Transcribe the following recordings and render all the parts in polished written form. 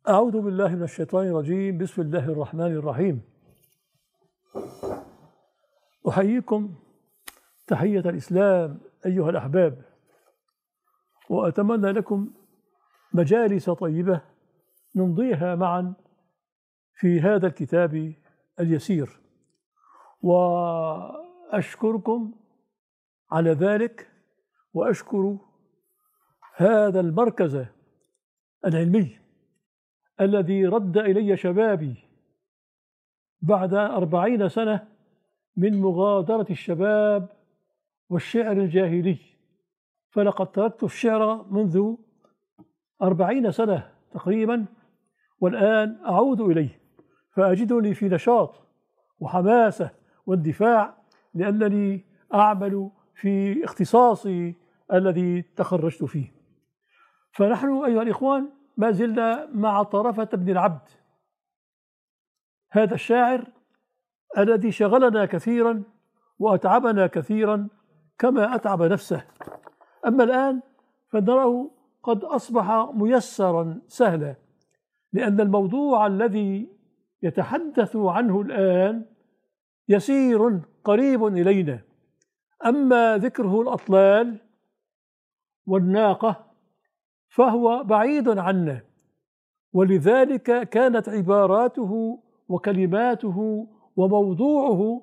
أعوذ بالله من الشيطان الرجيم. بسم الله الرحمن الرحيم. أحييكم تحية الإسلام أيها الأحباب، وأتمنى لكم مجالس طيبة نمضيها معا في هذا الكتاب اليسير، وأشكركم على ذلك، وأشكر هذا المركز العلمي الذي رد إلي شبابي بعد 40 سنة من مغادرة الشباب والشعر الجاهلي. فلقد تركت الشعر منذ 40 سنة تقريبا، والآن أعود إليه، فأجدني في نشاط وحماسة واندفاع، لأنني أعمل في اختصاصي الذي تخرجت فيه. فنحن أيها الإخوان ما زلنا مع طرفة بن العبد، هذا الشاعر الذي شغلنا كثيرا وأتعبنا كثيرا كما أتعب نفسه. أما الآن فنراه قد أصبح ميسرا سهلا، لأن الموضوع الذي يتحدث عنه الآن يسير قريب إلينا. أما ذكره الأطلال والناقة فهو بعيد عنا، ولذلك كانت عباراته وكلماته وموضوعه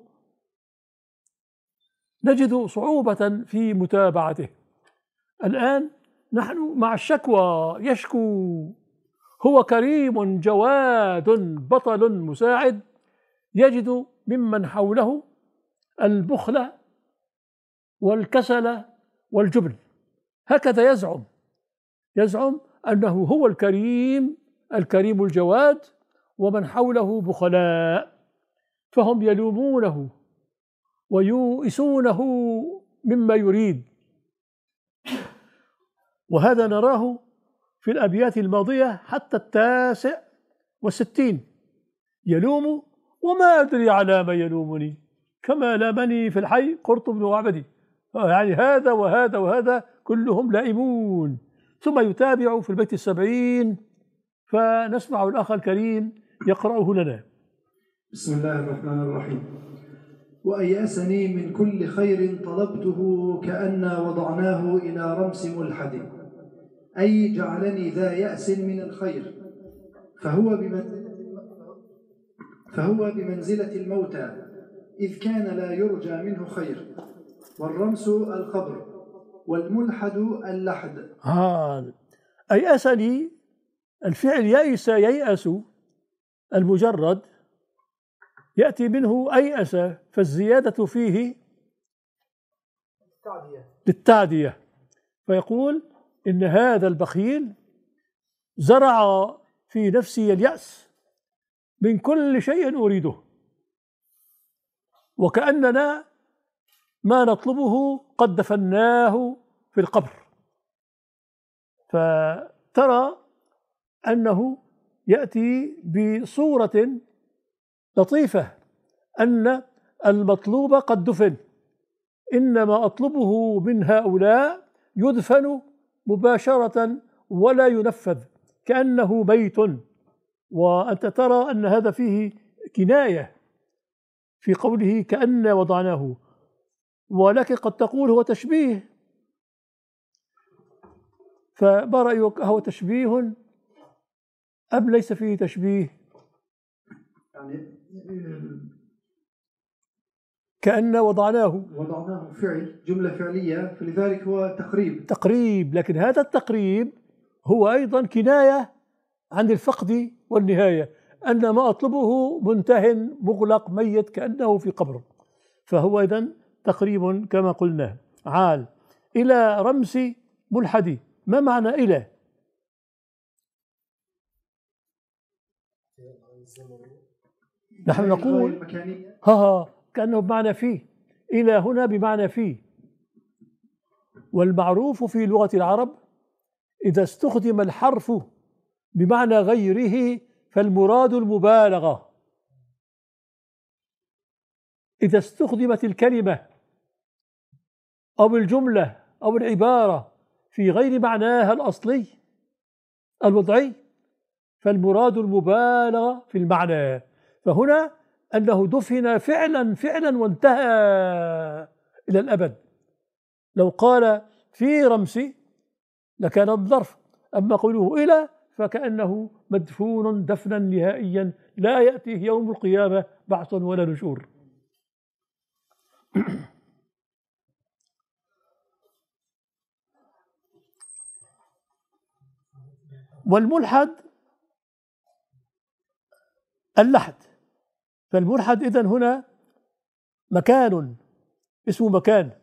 نجد صعوبة في متابعته. الآن نحن مع الشكوى، يشكو، هو كريم جواد بطل مساعد، يجد ممن حوله البخل والكسل والجبن، هكذا يزعم أنه هو الكريم الجواد، ومن حوله بخلاء، فهم يلومونه ويؤسونه مما يريد. وهذا نراه في الأبيات الماضية حتى 69، يلوم وما أدري على ما يلومني، كما لامني في الحي قرط بن وعبدي. يعني هذا وهذا وهذا كلهم لائمون. ثم يتابع في البيت 70، فنسمع الأخ الكريم يقرأه لنا. بسم الله الرحمن الرحيم. وأيأسني من كل خير طلبته، كأن وضعناه إلى رمس ملحد، أي جعلني ذا يأس من الخير، فهو بمنزلة الموتى، إذ كان لا يرجى منه خير، والرمس الخبر، والملحد اللحد. أيأسني، الفعل ييأس المجرد يأتي منه أيأس، فالزيادة فيه للتعدية، فيقول إن هذا البخيل زرع في نفسي اليأس من كل شيء أريده، وكأننا ما نطلبه قد دفناه في القبر. فترى أنه يأتي بصورة لطيفة، أن المطلوب قد دفن، إنما أطلبه من هؤلاء يدفن مباشرة ولا ينفذ، كأنه بيت. وأنت ترى أن هذا فيه كناية في قوله كأن وضعناه، ولكن قد تقول هو تشبيه، فما رأيك، هو تشبيه أم ليس فيه تشبيه؟ يعني كأن وضعناه فعل، جملة فعلية، فلذلك هو تقريب، لكن هذا التقريب هو أيضا كناية عن الفقد والنهاية، أن ما أطلبه منتهٍ مغلق ميت كأنه في قبر. فهو إذن تقريب كما قلنا. عال إلى رمس ملحد، ما معنى إلى؟ نحن نقول كأنه بمعنى فيه، إلى هنا بمعنى فيه. والمعروف في لغة العرب إذا استخدم الحرف بمعنى غيره فالمراد المبالغة. إذا استخدمت الكلمة أو الجملة أو العبارة في غير معناها الأصلي الوضعي فالمراد المبالغة في المعنى. فهنا أنه دفن فعلا فعلا وانتهى إلى الأبد. لو قال في رمسي لكان الظرف، أما قوله إلى فكأنه مدفون دفنا نهائيا لا يأتيه يوم القيامة بعث ولا نشور. والملحد اللحد. فالملحد إذن هنا مكان، اسمه مكان.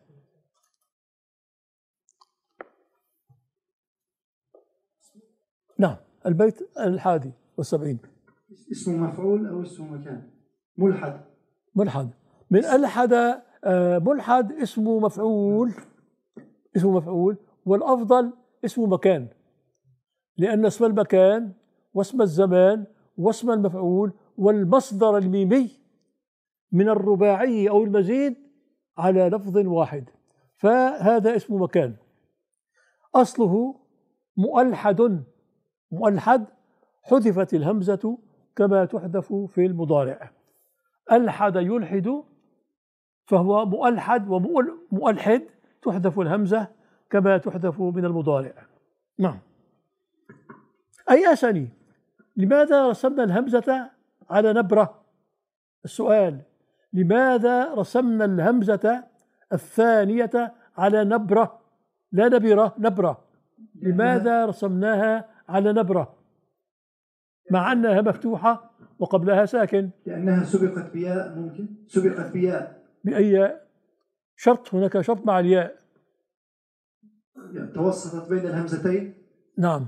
نعم، البيت 71. اسمه مفعول أو اسمه مكان؟ ملحد. ملحد من ألحد. ملحد اسمه مفعول، اسمه مفعول، والأفضل اسمه مكان، لأن اسم المكان واسم الزمان واسم المفعول والمصدر الميمي من الرباعي أو المزيد على لفظ واحد، فهذا اسم مكان. أصله مؤلحد. مؤلحد حذفت الهمزة كما تحذف في المضارع. ألحد يلحد فهو مؤلحد، ومؤلحد تحذف الهمزة كما تحذف من المضارع. نعم. أيأسني، لماذا رسمنا الهمزة على نبرة؟ السؤال: لماذا رسمنا الهمزة الثانية على نبرة لا نبرة، نبرة؟ لماذا رسمناها على نبرة مع أنها مفتوحة وقبلها ساكن؟ لأنها سبقت بياء. ممكن سبقت بياء. بأي شرط؟ هناك شرط مع الياء. يعني توسطت بين الهمزتين. نعم،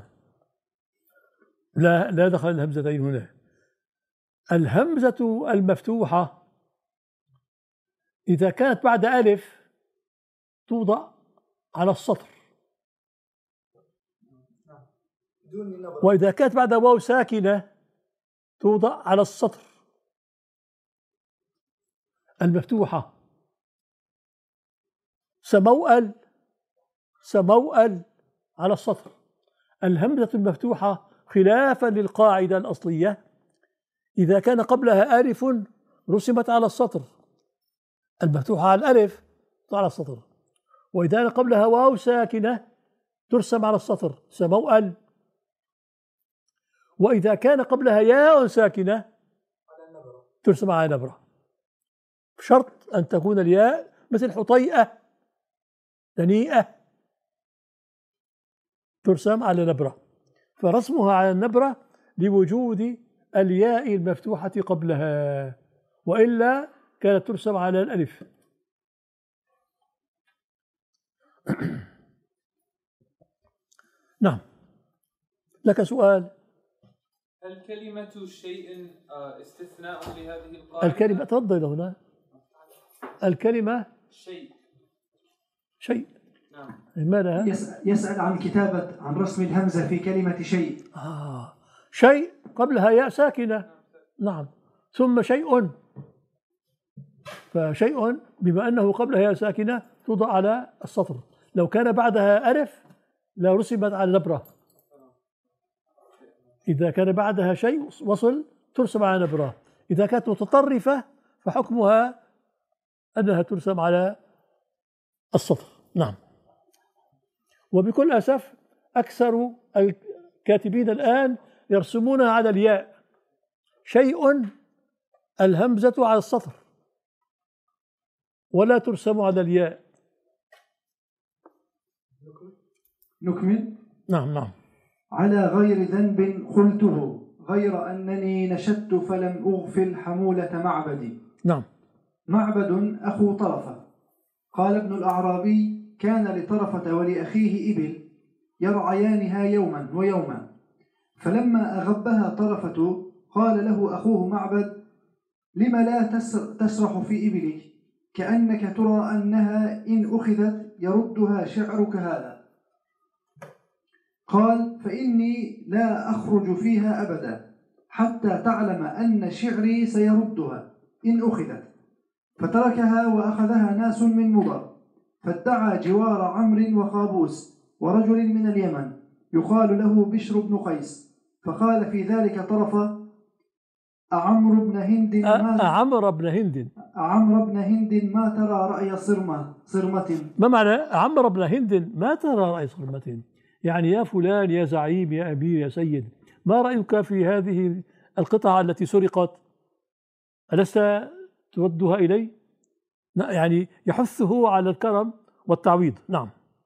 لا دخل الهمزتين هنا. الهمزة المفتوحة إذا كانت بعد ألف توضع على السطر، وإذا كانت بعد واو ساكنة توضع على السطر. المفتوحة سموأل، سموأل على السطر. الهمزة المفتوحة خلافا للقاعدة الأصلية إذا كان قبلها ألف رسمت على السطر، المفتوحة على الألف على السطر، وإذا كان قبلها واو ساكنة ترسم على السطر سموأل، وإذا كان قبلها ياء ساكنة ترسم على نبرة، بشرط أن تكون الياء مثل حطيئة دنيئة ترسم على نبرة، فرسمها على النبرة لوجود الياء المفتوحة قبلها، وإلا كانت ترسم على الألف. نعم، لك سؤال. هل كلمة شيء استثناء لهذه القاعدة؟ الكلمة تفضل هنا. الكلمة شيء. شيء. نعم. لماذا؟ يسأل عن كتابة، عن رسم الهمزة في كلمة شيء. شيء قبلها ياء ساكنة. نعم. ثم شيء، فشيء بما أنه قبلها ياء ساكنة توضع على السطر. لو كان بعدها ألف لرسمت على نبرة. إذا كان بعدها شيء وصل ترسم على نبرة. إذا كانت متطرفة فحكمها أنها ترسم على السطر. نعم. وبكل أسف أكثر الكاتبين الآن يرسمونها على الياء. شيء الهمزة على السطر ولا ترسم على الياء. نكمل. نعم نعم. على غير ذنب قلته غير أنني نشدت فلم أغفل حمولة معبدي. نعم. معبد أخو طرفة. قال ابن الأعرابي: كان لطرفة ولأخيه إبل يرعيانها يوما ويوما، فلما أغبها طرفة قال له أخوه معبد: لم لا تسرح في إبلك، كأنك ترى أنها إن أخذت يردها شعرك هذا. قال: فإني لا أخرج فيها أبدا حتى تعلم أن شعري سيردها إن أخذت. فتركها وأخذها ناس من مضر، فادعى جوار عمرو وقابوس ورجل من اليمن يقال له بشر بن قيس، فقال في ذلك طرف أعمرو بن هند أعمرو بن هند ما ترى رأي صرمة. ما معنى أعمرو بن هند ما ترى رأي صرمة؟ يعني يا فلان، يا زعيم، يا أمير، يا سيد، ما رأيك في هذه القطعة التي سرقت؟ ألست تردها إلي؟ يعني يحثه على الكرم والتعويض. نعم.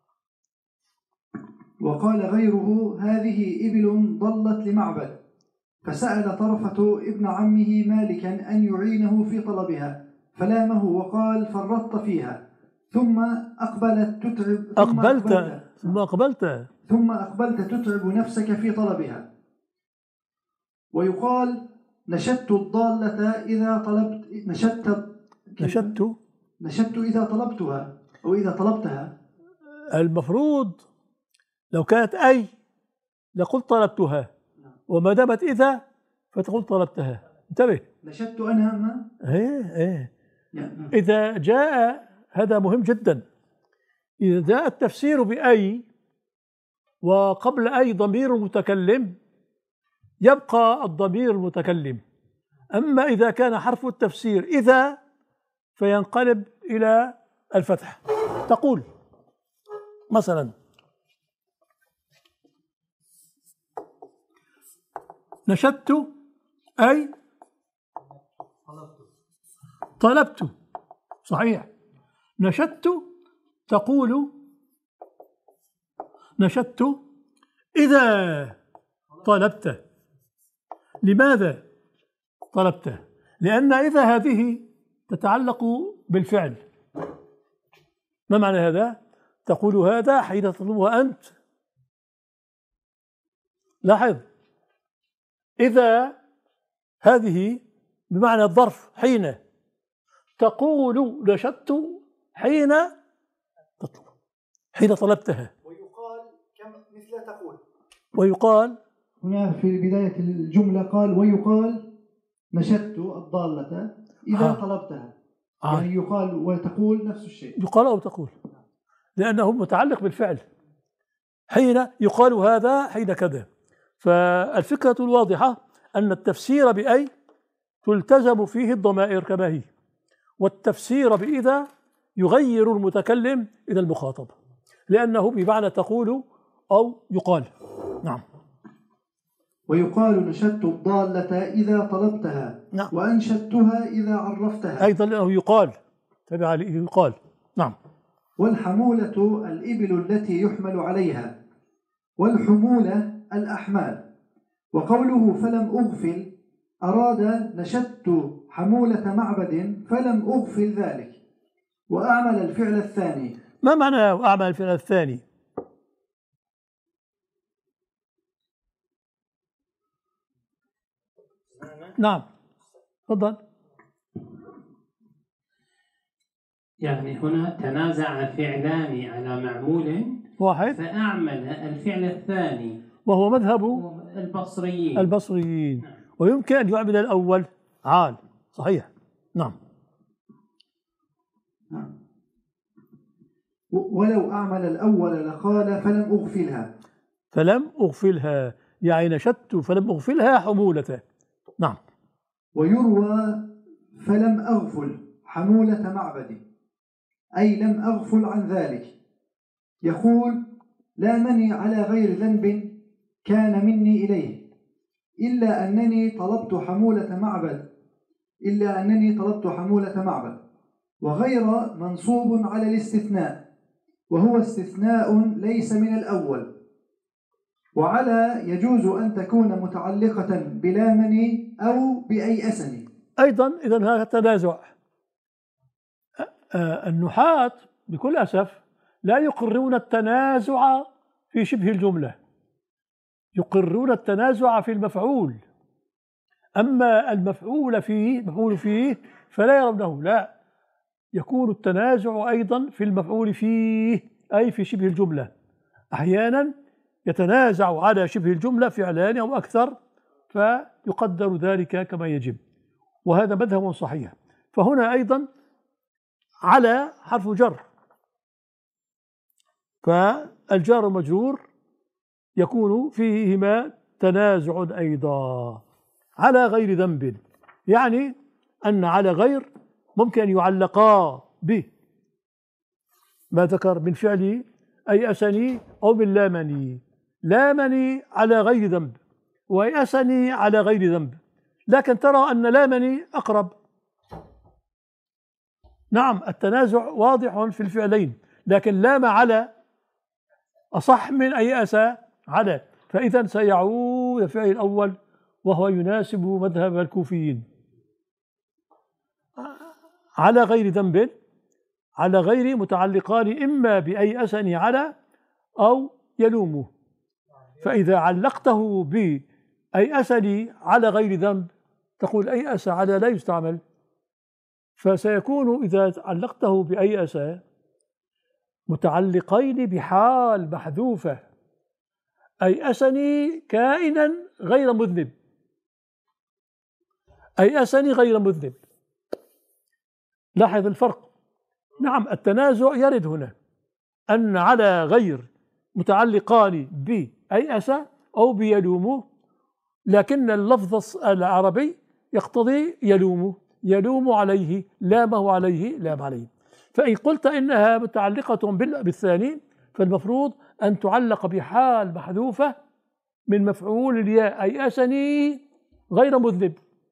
وقال غيره هذه إبل ضلت لمعبد، فسأل طرفة ابن عمه مالكا أن يعينه في طلبها، فلامه وقال فرطت فيها، ثم أقبلت تتعب نفسك في طلبها. ويقال نشدت الضالة إذا طلبت نشدت إذا طلبتها أو إذا طلبتها. المفروض لو كانت أي لقلت طلبتها، وما دامت إذا فتقول طلبتها. انتبه. نشدت أنها إيه. إذا جاء، هذا مهم جدا، إذا جاء التفسير بأي وقبل أي ضمير متكلم يبقى الضمير المتكلم. أما إذا كان حرف التفسير إذا فينقلب إلى الفتح. تقول مثلا نشدت أي طلبت. صحيح. نشدت تقول نشدت إذا طلبت. لماذا طلبته؟ لأن إذا هذه تتعلق بالفعل. ما معنى هذا؟ تقول هذا حين تطلبه أنت. لاحظ، إذا هذه بمعنى الظرف. حين تقول نشدت حين تطلب، حين طلبتها. ويقال مثل تقول. ويقال هنا في بداية الجملة قال ويقال نشدت الضالة إذا طلبتها. يعني يقال وتقول نفس الشيء. يقال أو تقول، لأنه متعلق بالفعل. حين يقال هذا حين كذا. فالفكرة الواضحة أن التفسير بأي تلتزم فيه الضمائر كما هي، والتفسير بإذا يغير المتكلم إلى المخاطب، لأنه بمعنى تقول أو يقال. نعم. ويقال نشدت الضالة إذا طلبتها. نعم. وأنشدتها إذا عرفتها. أيضا لأنه يقال. تبع يقال. نعم. والحمولة الإبل التي يحمل عليها، والحمولة الأحمال. وقوله فلم أغفل أراد نشدت حمولة معبد فلم أغفل ذلك، وأعمل الفعل الثاني. ما معنى أعمل الفعل الثاني؟ نعم، تفضل. يعني هنا تنازع فعلان على معمول واحد، فأعمل الفعل الثاني، وهو مذهب البصريين. نعم. ويمكن أن يعمل الأول عال. صحيح. نعم. ولو أعمل الأول لقال فلم أغفلها. يعني نشدت فلم أغفلها حمولته. نعم. ويروى فلم أغفل حمولة معبدي، أي لم أغفل عن ذلك. يقول لامني على غير ذنب كان مني إليه، إلا أنني طلبت حمولة معبد. وغير منصوب على الاستثناء، وهو استثناء ليس من الأول. وعلى يجوز أن تكون متعلقة بلامني أو بأيأسني. أيضا إذن هذا تنازع. النحاة بكل أسف لا يقرون التنازع في شبه الجملة، يقرون التنازع في المفعول. أما المفعول فيه فلا يرونه. لا، يكون التنازع أيضا في المفعول فيه، أي في شبه الجملة. أحيانا يتنازع على شبه الجملة فعلان أو أكثر، فيقدر ذلك كما يجب، وهذا مذهب صحيح. فهنا أيضا على حرف جر، فالجار والمجرور يكون فيهما تنازع أيضا على غير ذنب، يعني أن على غير ممكن أن يعلقا به ما ذكر من فعل أيأسني أو من لامني. لامني على غير ذنب ويأسني على غير ذنب، لكن ترى أن لامني أقرب. نعم التنازع واضح في الفعلين، لكن لام على أصح من أيأس على، فإذا سيعود الفعل الأول وهو يناسب مذهب الكوفيين. على غير ذنب، على غير متعلقان إما بأيأسني على أو يلومه، فإذا علقته بأيأسني على غير ذنب تقول أيأس على لا يستعمل، فسيكون إذا علقته بأيأس متعلقين بحال محذوفة، أيأسني كائنا غير مذنب، أيأسني غير مذنب. لاحظ الفرق. نعم التنازع يرد هنا، أن على غير متعلقان بأيأس أو بيلومه، لكن اللفظ العربي يقتضي يلومه، يلوم عليه، لامه عليه، لام عليه. فإن قلت إنها متعلقة بالثاني فالمفروض أن تعلق بحال محذوفة من مفعول الياء، أيأسني غير مذنب،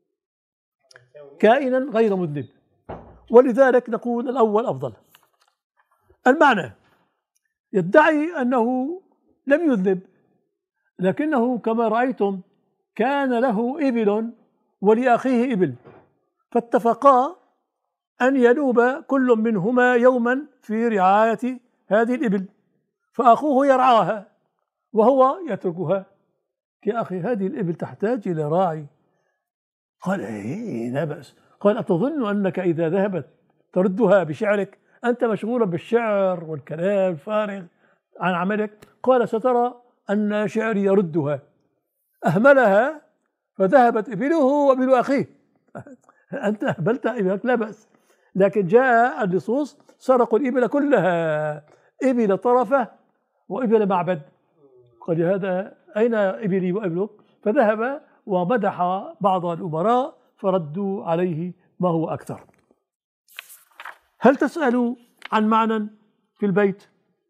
كائنا غير مذنب، ولذلك نقول الأول أفضل. المعنى يدعي أنه لم يذنب، لكنه كما رأيتم كان له إبل ولأخيه إبل، فاتفقا أن ينوب كل منهما يوما في رعاية هذه الإبل، فأخوه يرعاها وهو يتركها. يا أخي هذه الإبل تحتاج إلى راعي. قال إيه لا بأس. قال أتظن أنك إذا ذهبت تردها بشعرك؟ أنت مشغولا بالشعر والكلام الفارغ عن عملك. قال سترى أن شعري يردها. أهملها فذهبت إبله وإبل أخيه. أنت أهملت إبلك لا بأس، لكن جاء اللصوص سرقوا الإبل كلها، إبل طرفة وإبل معبد. قال هذا أين إبلي وإبلك؟ فذهب ومدح بعض الأمراء فردوا عليه ما هو أكثر. هل تسأل عن معنى في البيت؟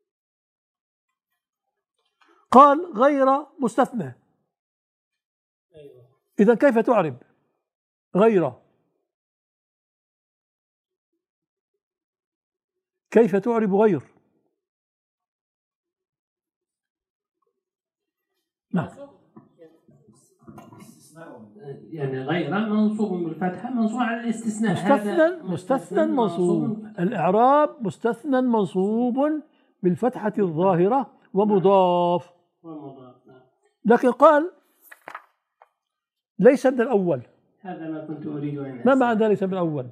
قال غير مستثنى. إذا كيف تعرب غير؟ كيف تعرب غير؟ نعم يعني غير منصوب بالفتحة، منصوب على الاستثناء. مستثنى منصوب. الإعراب مستثنى منصوب بالفتحة الظاهرة ومضاف. لكن قال ليس من الأول. هذا ما كنت أريد أن أسأل. ما معنى ليس من الأول؟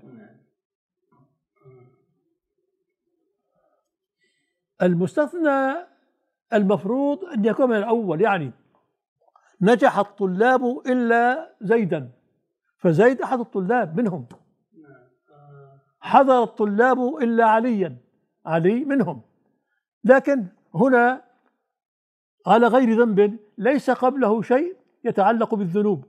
المستثنى المفروض أن يكون من الأول، يعني نجح الطلاب إلا زيدا، فزيد أحد الطلاب منهم. حضر الطلاب إلا عليا، علي منهم. لكن هنا على غير ذنب ليس قبله شيء يتعلق بالذنوب،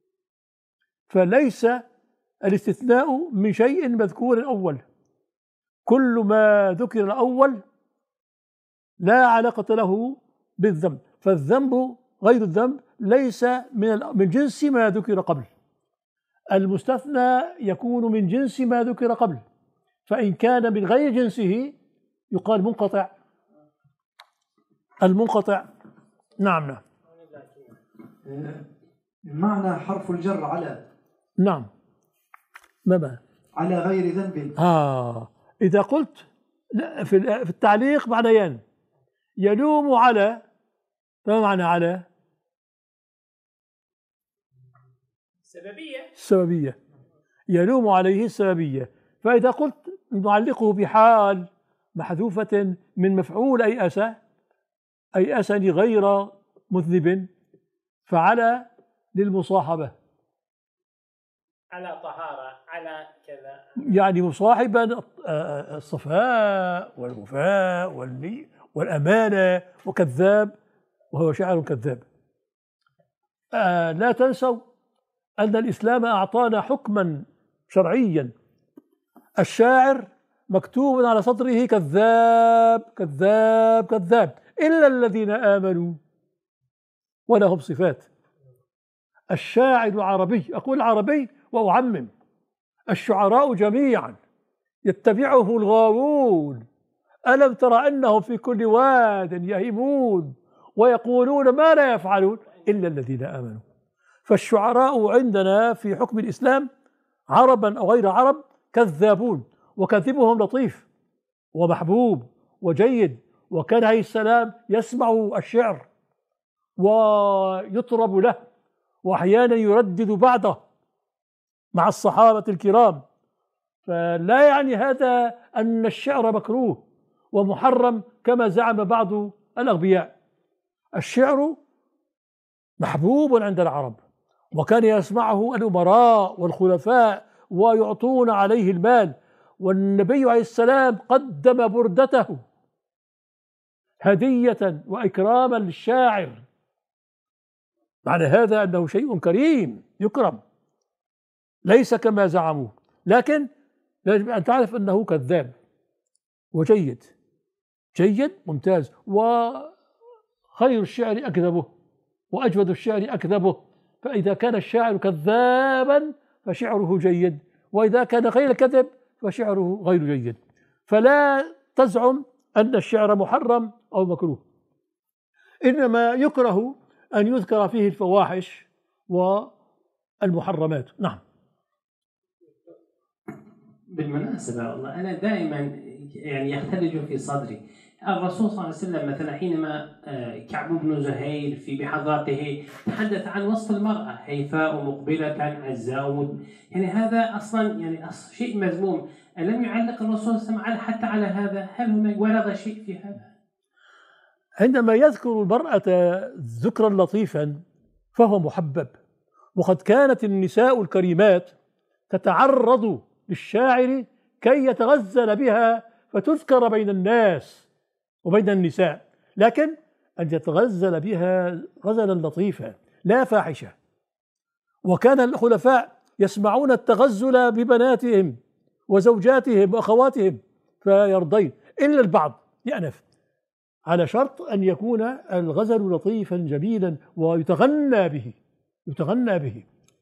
فليس الاستثناء من شيء مذكور أول. كل ما ذكر الأول لا علاقة له بالذنب، فالذنب غير الذنب ليس من جنس ما ذكر قبل. المستثنى يكون من جنس ما ذكر قبل، فإن كان من غير جنسه يقال منقطع. المنقطع نعم. المعنى حرف الجر على. نعم ما على غير ذنب. إذا قلت في التعليق معنيان، يلوم على، ما معنى على؟ السببية. يلوم عليه السببية. فإذا قلت نعلقه بحال محذوفة من مفعول أيأس، أيأسني غير مذنب، فعلى للمصاحبة، على طهارة، على كذا، يعني مصاحبا الصفاء والوفاء والأمانة، وكذاب وهو شاعر كذاب. لا تنسوا أن الإسلام أعطانا حكما شرعيا. الشاعر مكتوب على صدره كذاب كذاب كذاب إلا الذين آمنوا ولهم صفات. الشاعر عربي، أقول عربي وأعمم، الشعراء جميعا يتبعه الغاوون. ألم تر أنهم في كل واد يهيمون ويقولون ما لا يفعلون إلا الذين آمنوا. فالشعراء عندنا في حكم الإسلام عربا أو غير عرب كذابون، وكذبهم لطيف ومحبوب وجيد. وكان عليه السلام يسمع الشعر ويطرب له، وأحيانا يردد بعده مع الصحابة الكرام. فلا يعني هذا أن الشعر مكروه ومحرم كما زعم بعض الأغبياء. الشعر محبوب عند العرب، وكان يسمعه الأمراء والخلفاء ويعطون عليه المال. والنبي عليه السلام قدم بردته هدية وإكراما للشاعر. معنى هذا أنه شيء كريم يكرم، ليس كما زعموا، لكن يجب أن تعرف أنه كذاب وجيد، جيد ممتاز. وخير الشعر أكذبه وأجود الشعر أكذبه. فإذا كان الشاعر كذابا فشعره جيد، وإذا كان غير كذب فشعره غير جيد. فلا تزعم أن الشعر محرم أو مكروه، إنما يكره أن يذكر فيه الفواحش والمحرمات. نعم. بالمناسبة والله أنا دائما يعني يختلج في صدري الرسول صلى الله عليه وسلم مثلا حينما كعب بن زهير في بحضرته تحدث عن وصف المرأة هيفاء مقبلة عزاء، يعني هذا أصلا يعني شيء مذموم. ألم يعلق الرسول صلى الله عليه وسلم حتى على هذا؟ هل هناك ورد شيء في هذا؟ عندما يذكر المرأة ذكرا لطيفا فهو محبب. وقد كانت النساء الكريمات تتعرض للشاعر كي يتغزل بها فتذكر بين الناس وبين النساء، لكن أن يتغزل بها غزلا لطيفا لا فاحشة. وكان الخلفاء يسمعون التغزل ببناتهم وزوجاتهم وأخواتهم فيرضين، إلا البعض يأنف، على شرط أن يكون الغزل لطيفا جميلا ويتغنى به، يتغنى به.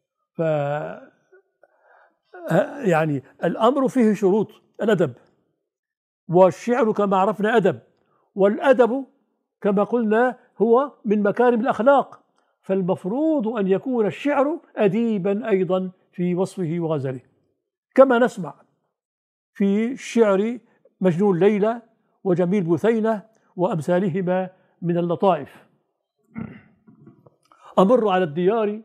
يعني الأمر فيه شروط. الأدب، والشعر كما عرفنا أدب، والأدب كما قلنا هو من مكارم الأخلاق، فالمفروض أن يكون الشعر أديبا أيضا في وصفه وغزله، كما نسمع في شعر مجنون ليلى وجميل بثينة وأمثالهما من اللطائف. أمر على الديار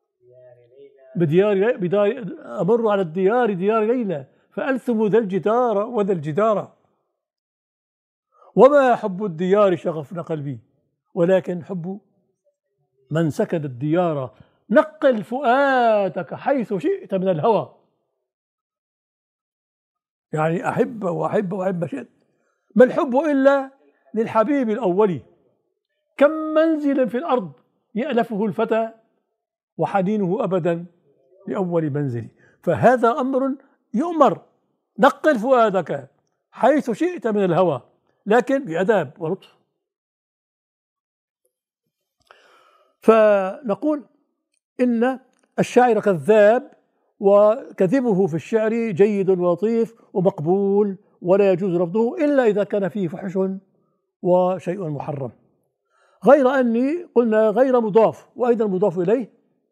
أمر على الديار ديار ليلى فألثم ذا الجدار وذا الجدار، وما حب الديار شغفنا قلبي ولكن حب من سكن الديار. نقل فؤادك حيث شئت من الهوى، يعني أحب وأحب وأحب ما شئت. ما الحب إلا للحبيب الأول، كم منزل في الأرض يألفه الفتى وحنينه أبدا لأول منزل. فهذا أمر يؤمر، نقل فؤادك حيث شئت من الهوى لكن بأداب ولطف. فنقول إن الشاعر كذاب، وكذبه في الشعر جيد ولطيف ومقبول، ولا يجوز رفضه إلا إذا كان فيه فحش وشيء محرم. غير أني قلنا غير مضاف، وأيضا مضاف إليه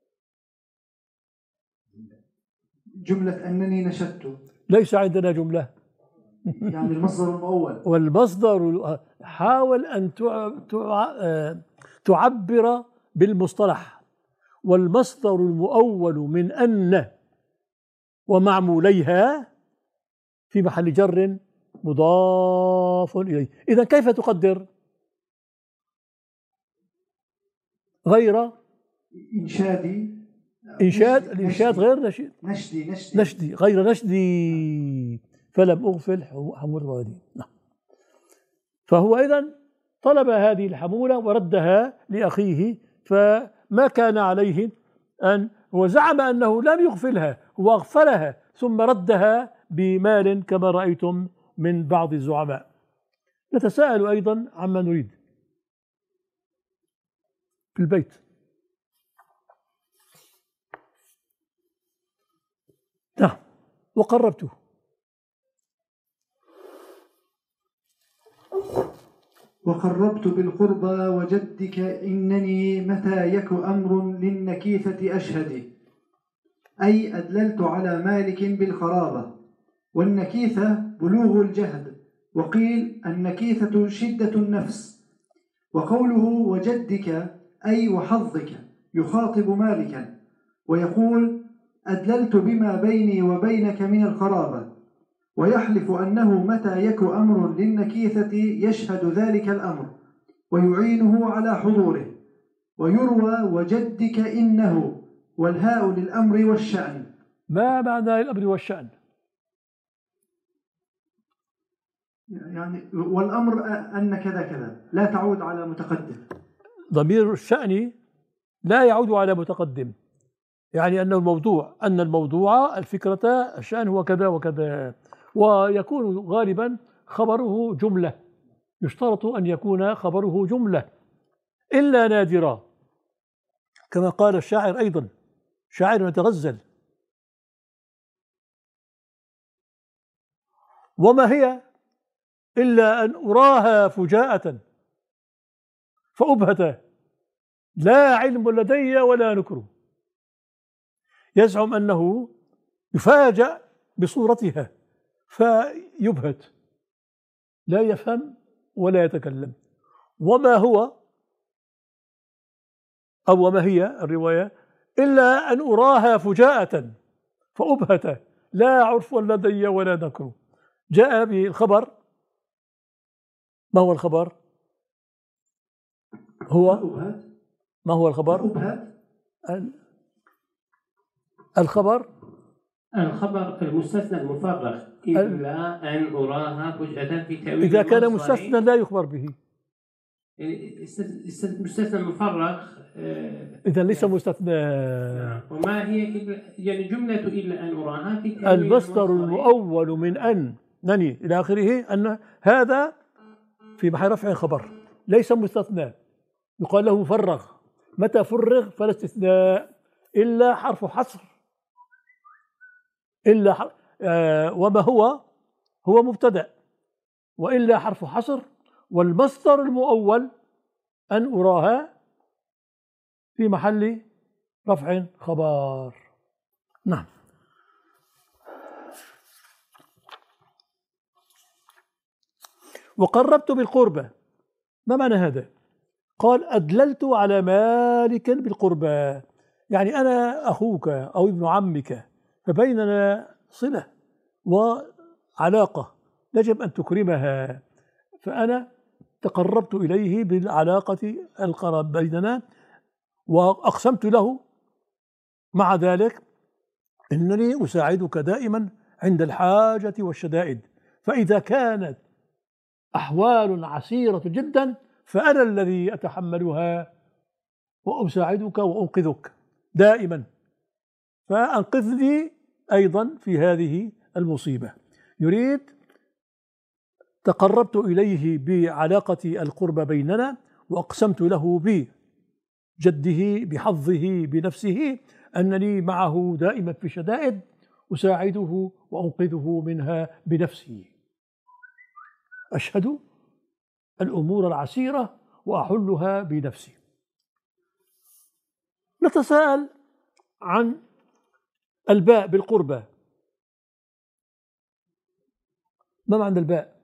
جملة أنني نشدت، ليس عندنا جملة، يعني المصدر المؤول. والمصدر حاول أن تعبر بالمصطلح، والمصدر المؤول من أن ومعموليها في محل جر مضاف إليه. إذا كيف تقدر؟ غير إنشادي، الإنشاد غير نشيد، نشدي غير نشدي فلم أغفل حمول ولدي. فهو أيضا طلب هذه الحمولة وردها لأخيه، ما كان عليه أن هو زعم أنه لم يغفلها، هو أغفلها ثم ردها بمال كما رأيتم من بعض الزعماء. نتساءل أيضا عما نريد في البيت. نعم. وقربته وقربت بالقربى وجدك إنني متى يك أمر للنكيثة أشهد، أي أدللت على مالك بالقرابة. والنكيثة بلوغ الجهد، وقيل النكيثة شدة النفس. وقوله وجدك أي وحظك يخاطب مالكا، ويقول أدللت بما بيني وبينك من القرابة، ويحلف أنه متى يك أمر للنكيثة يشهد ذلك الأمر ويعينه على حضوره. ويروى وجدك إنه، والهاء للأمر والشأن. ما معنى الأمر والشأن؟ يعني والأمر أن كذا كذا، لا تعود على متقدم. ضمير الشأن لا يعود على متقدم، يعني أن الموضوع الفكرة الشأن هو كذا وكذا، ويكون غالبا خبره جملة، يشترط أن يكون خبره جملة إلا نادرا، كما قال الشاعر أيضا، شاعر يتغزل: وما هي إلا أن أراها فجاءة فأبهت، لا علم لدي ولا نكر. يزعم أنه يفاجأ بصورتها فيبهت، لا يفهم ولا يتكلم. وما هو أو وما هي الرواية إلا أن أراها فجاءة فأبهت، لا عرف لدي ولا نكر. جاء بالخبر. ما هو الخبر؟ ما هو الخبر؟ الخبر المستثنى المفرغ، إلا أن أراها فجأة في تأويل. إذا كان مستثنى لا يخبر به. مستثنى المفرغ إذا ليس مستثنى. وما هي يعني جملة إلا أن أراها في تأويل المصدر المؤول من أن نني إلى آخره، أن هذا في محل رفع خبر ليس مستثنى، يقال له مفرغ. متى فرغ فلا استثناء إلا حرف حصر، إلا وما هو مبتدأ، وإلا حرف حصر. والمصدر المؤول أن أراها في محل رفع خبر. نعم. وقربت بالقربى، ما معنى هذا؟ قال أدللت على مالك بالقربى، يعني أنا أخوك أو ابن عمك، فبيننا صلة وعلاقة يجب أن تكرمها، فأنا تقربت إليه بالعلاقة القرب بيننا، وأقسمت له مع ذلك إنني أساعدك دائما عند الحاجة والشدائد، فإذا كانت أحوال عسيرة جدا فأنا الذي أتحملها وأساعدك وأنقذك دائما، فأنقذني أيضا في هذه المصيبة. يريد تقربت إليه بعلاقة القرب بيننا، وأقسمت له بجده بحظه بنفسه أنني معه دائما في شدائد أساعده وأنقذه منها بنفسي، أشهد الأمور العسيرة وأحلها بنفسي. نتساءل عن الباء بالقربى، ما معنى الباء؟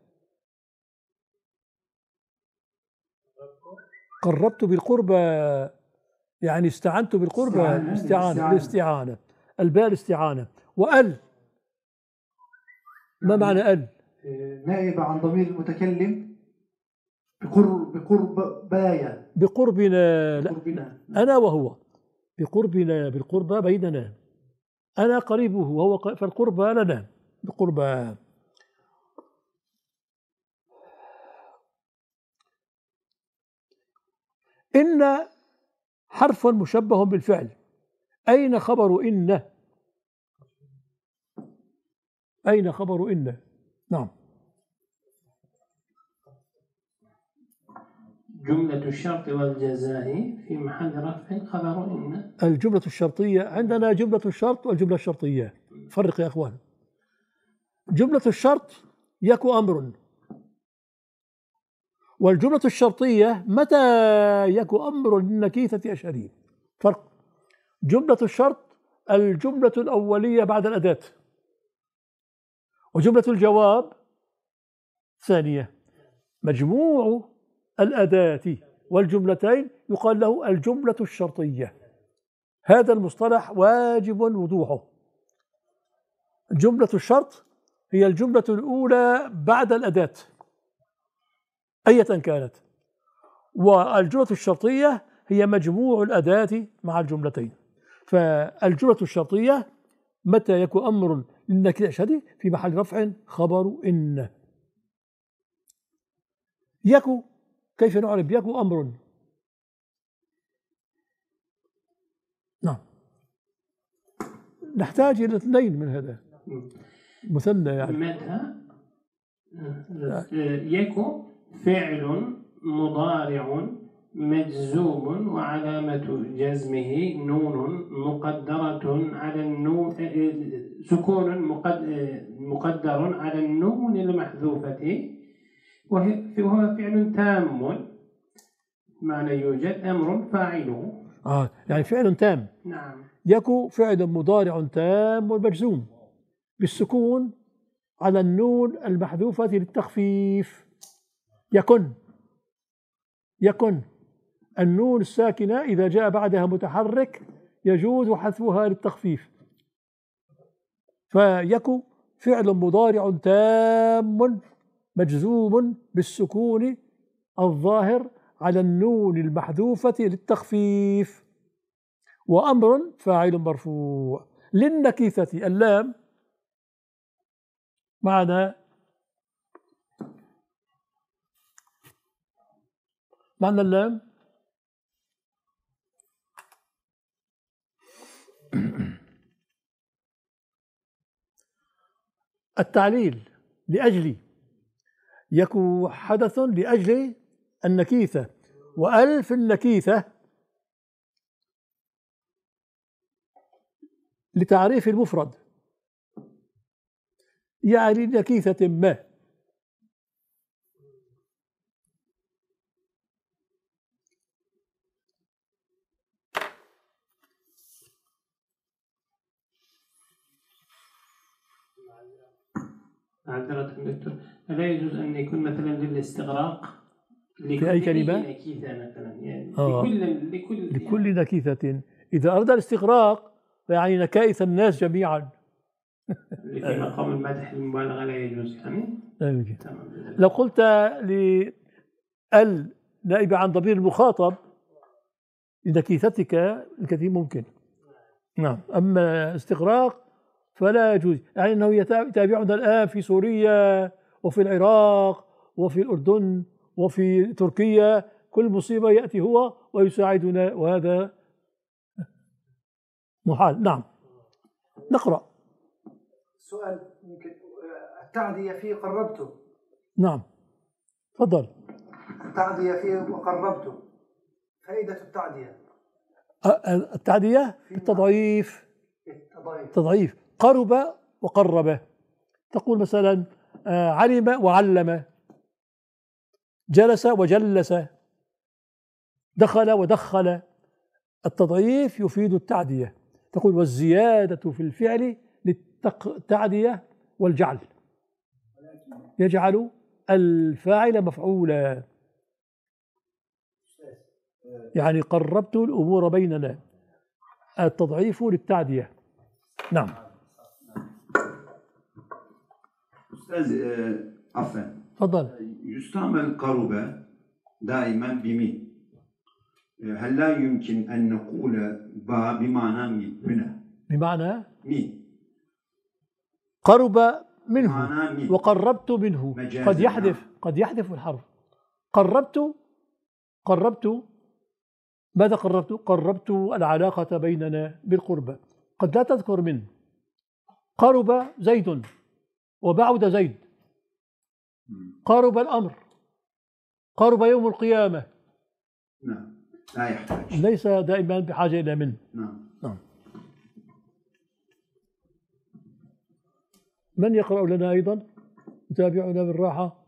قربت بالقربى يعني استعنت بالقربى، الاستعانة. الباء الاستعانة. وأل، ما معنى أل؟ نائبة عن ضمير المتكلم، بقرب باية، بقربنا. لا، أنا وهو بقربنا، بالقربى بيننا، أنا قريبه وهو فالقربى لنا بقربى. إن حرف مشبه بالفعل. أين خبر إن؟ أين خبر إن؟ نعم. جملة الشرط والجزاء في محل رفع خبر إن. الجملة الشرطية عندنا جملة الشرط والجملة الشرطية. فرق يا أخوان. جملة الشرط يكو أمر، والجملة الشرطية متى يكو أمر للنكيثة أشهرين. فرق. جملة الشرط الجملة الأولية بعد الأداة، وجملة الجواب ثانية. مجموع الأداة والجملتين يقال له الجملة الشرطية. هذا المصطلح واجب وضوحه. جملة الشرط هي الجملة الأولى بعد الأداة أية كانت، والجملة الشرطية هي مجموع الأداة مع الجملتين. فالجملة الشرطية متى يكون أمر للنكرة أشهد في محل رفع خبر إن. يكو كيف نعرف يكو أمر؟ نعم، نحتاج إلى اثنين من هذا مثنى يعني. متى يكو فعل مضارع مجزوم وعلامة جزمه نون مقدرة على النون، سكون مقدر على النون المحذوفة، وهو فعل تام، معنى يوجد أمر فاعله. يعني فعل تام. نعم. يكو فعل مضارع تام مجزوم بالسكون على النون المحذوفة للتخفيف. يكن النون الساكنة إذا جاء بعدها متحرك يجوز حذفها للتخفيف. فيكو فعل مضارع تام مجزوم بالسكون الظاهر على النون المحذوفة للتخفيف، وأمر فاعل مرفوع. للنكيثة اللام معنى اللام التعليل، لأجل. يكو حدث لأجل النكيثة، وألف النكيثة لتعريف المفرد، يعني نكيثة ما. معذرة دكتور، ألا يجوز أن يكون مثلا للاستغراق في أي كلمة؟ نكيثة مثلا، يعني لكل نكيثة. إذا أراد الاستغراق يعني نكائث الناس جميعا. في مقام المدح المبالغة لا يجوز يعني؟ لا يمكن. لو قلت ال نائبة عن ضمير المخاطب لنكيثتك الكثير ممكن. نعم. أما استغراق فلا يجوز، يعني أنه يتابعنا الآن في سوريا وفي العراق وفي الأردن وفي تركيا، كل مصيبة يأتي هو ويساعدنا، وهذا محال. نعم. نقرأ. سؤال يمكن التعدية في قربته. نعم تفضل. التعدية في وقربته، فائدة التعدية. التعدية في التضعيف. قرب وقرب. تقول مثلا علم وعلم، جلس وجلس، دخل ودخل. التضعيف يفيد التعدية. تقول والزيادة في الفعل للتعدية والجعل، يجعل الفاعل مفعولا. يعني قربت الأمور بيننا. التضعيف للتعدية. نعم. أستاذ عفوا، تفضل. يستعمل قرب دائما بمي، هل لا يمكن أن نقول بمعنى مي هنا؟ بمعنى مي قرب منه وقربت منه. قد يحذف الحرف. قربت ماذا قربت؟ قربت العلاقة بيننا بالقربة. قد لا تذكر منه. قرب زيد وبعد زيد، قرب الأمر، قرب يوم القيامة. نعم، لا يحتاج. ليس دائما بحاجة إلى من. نعم. نعم. من يقرأ لنا أيضا؟ يتابعنا بالراحة.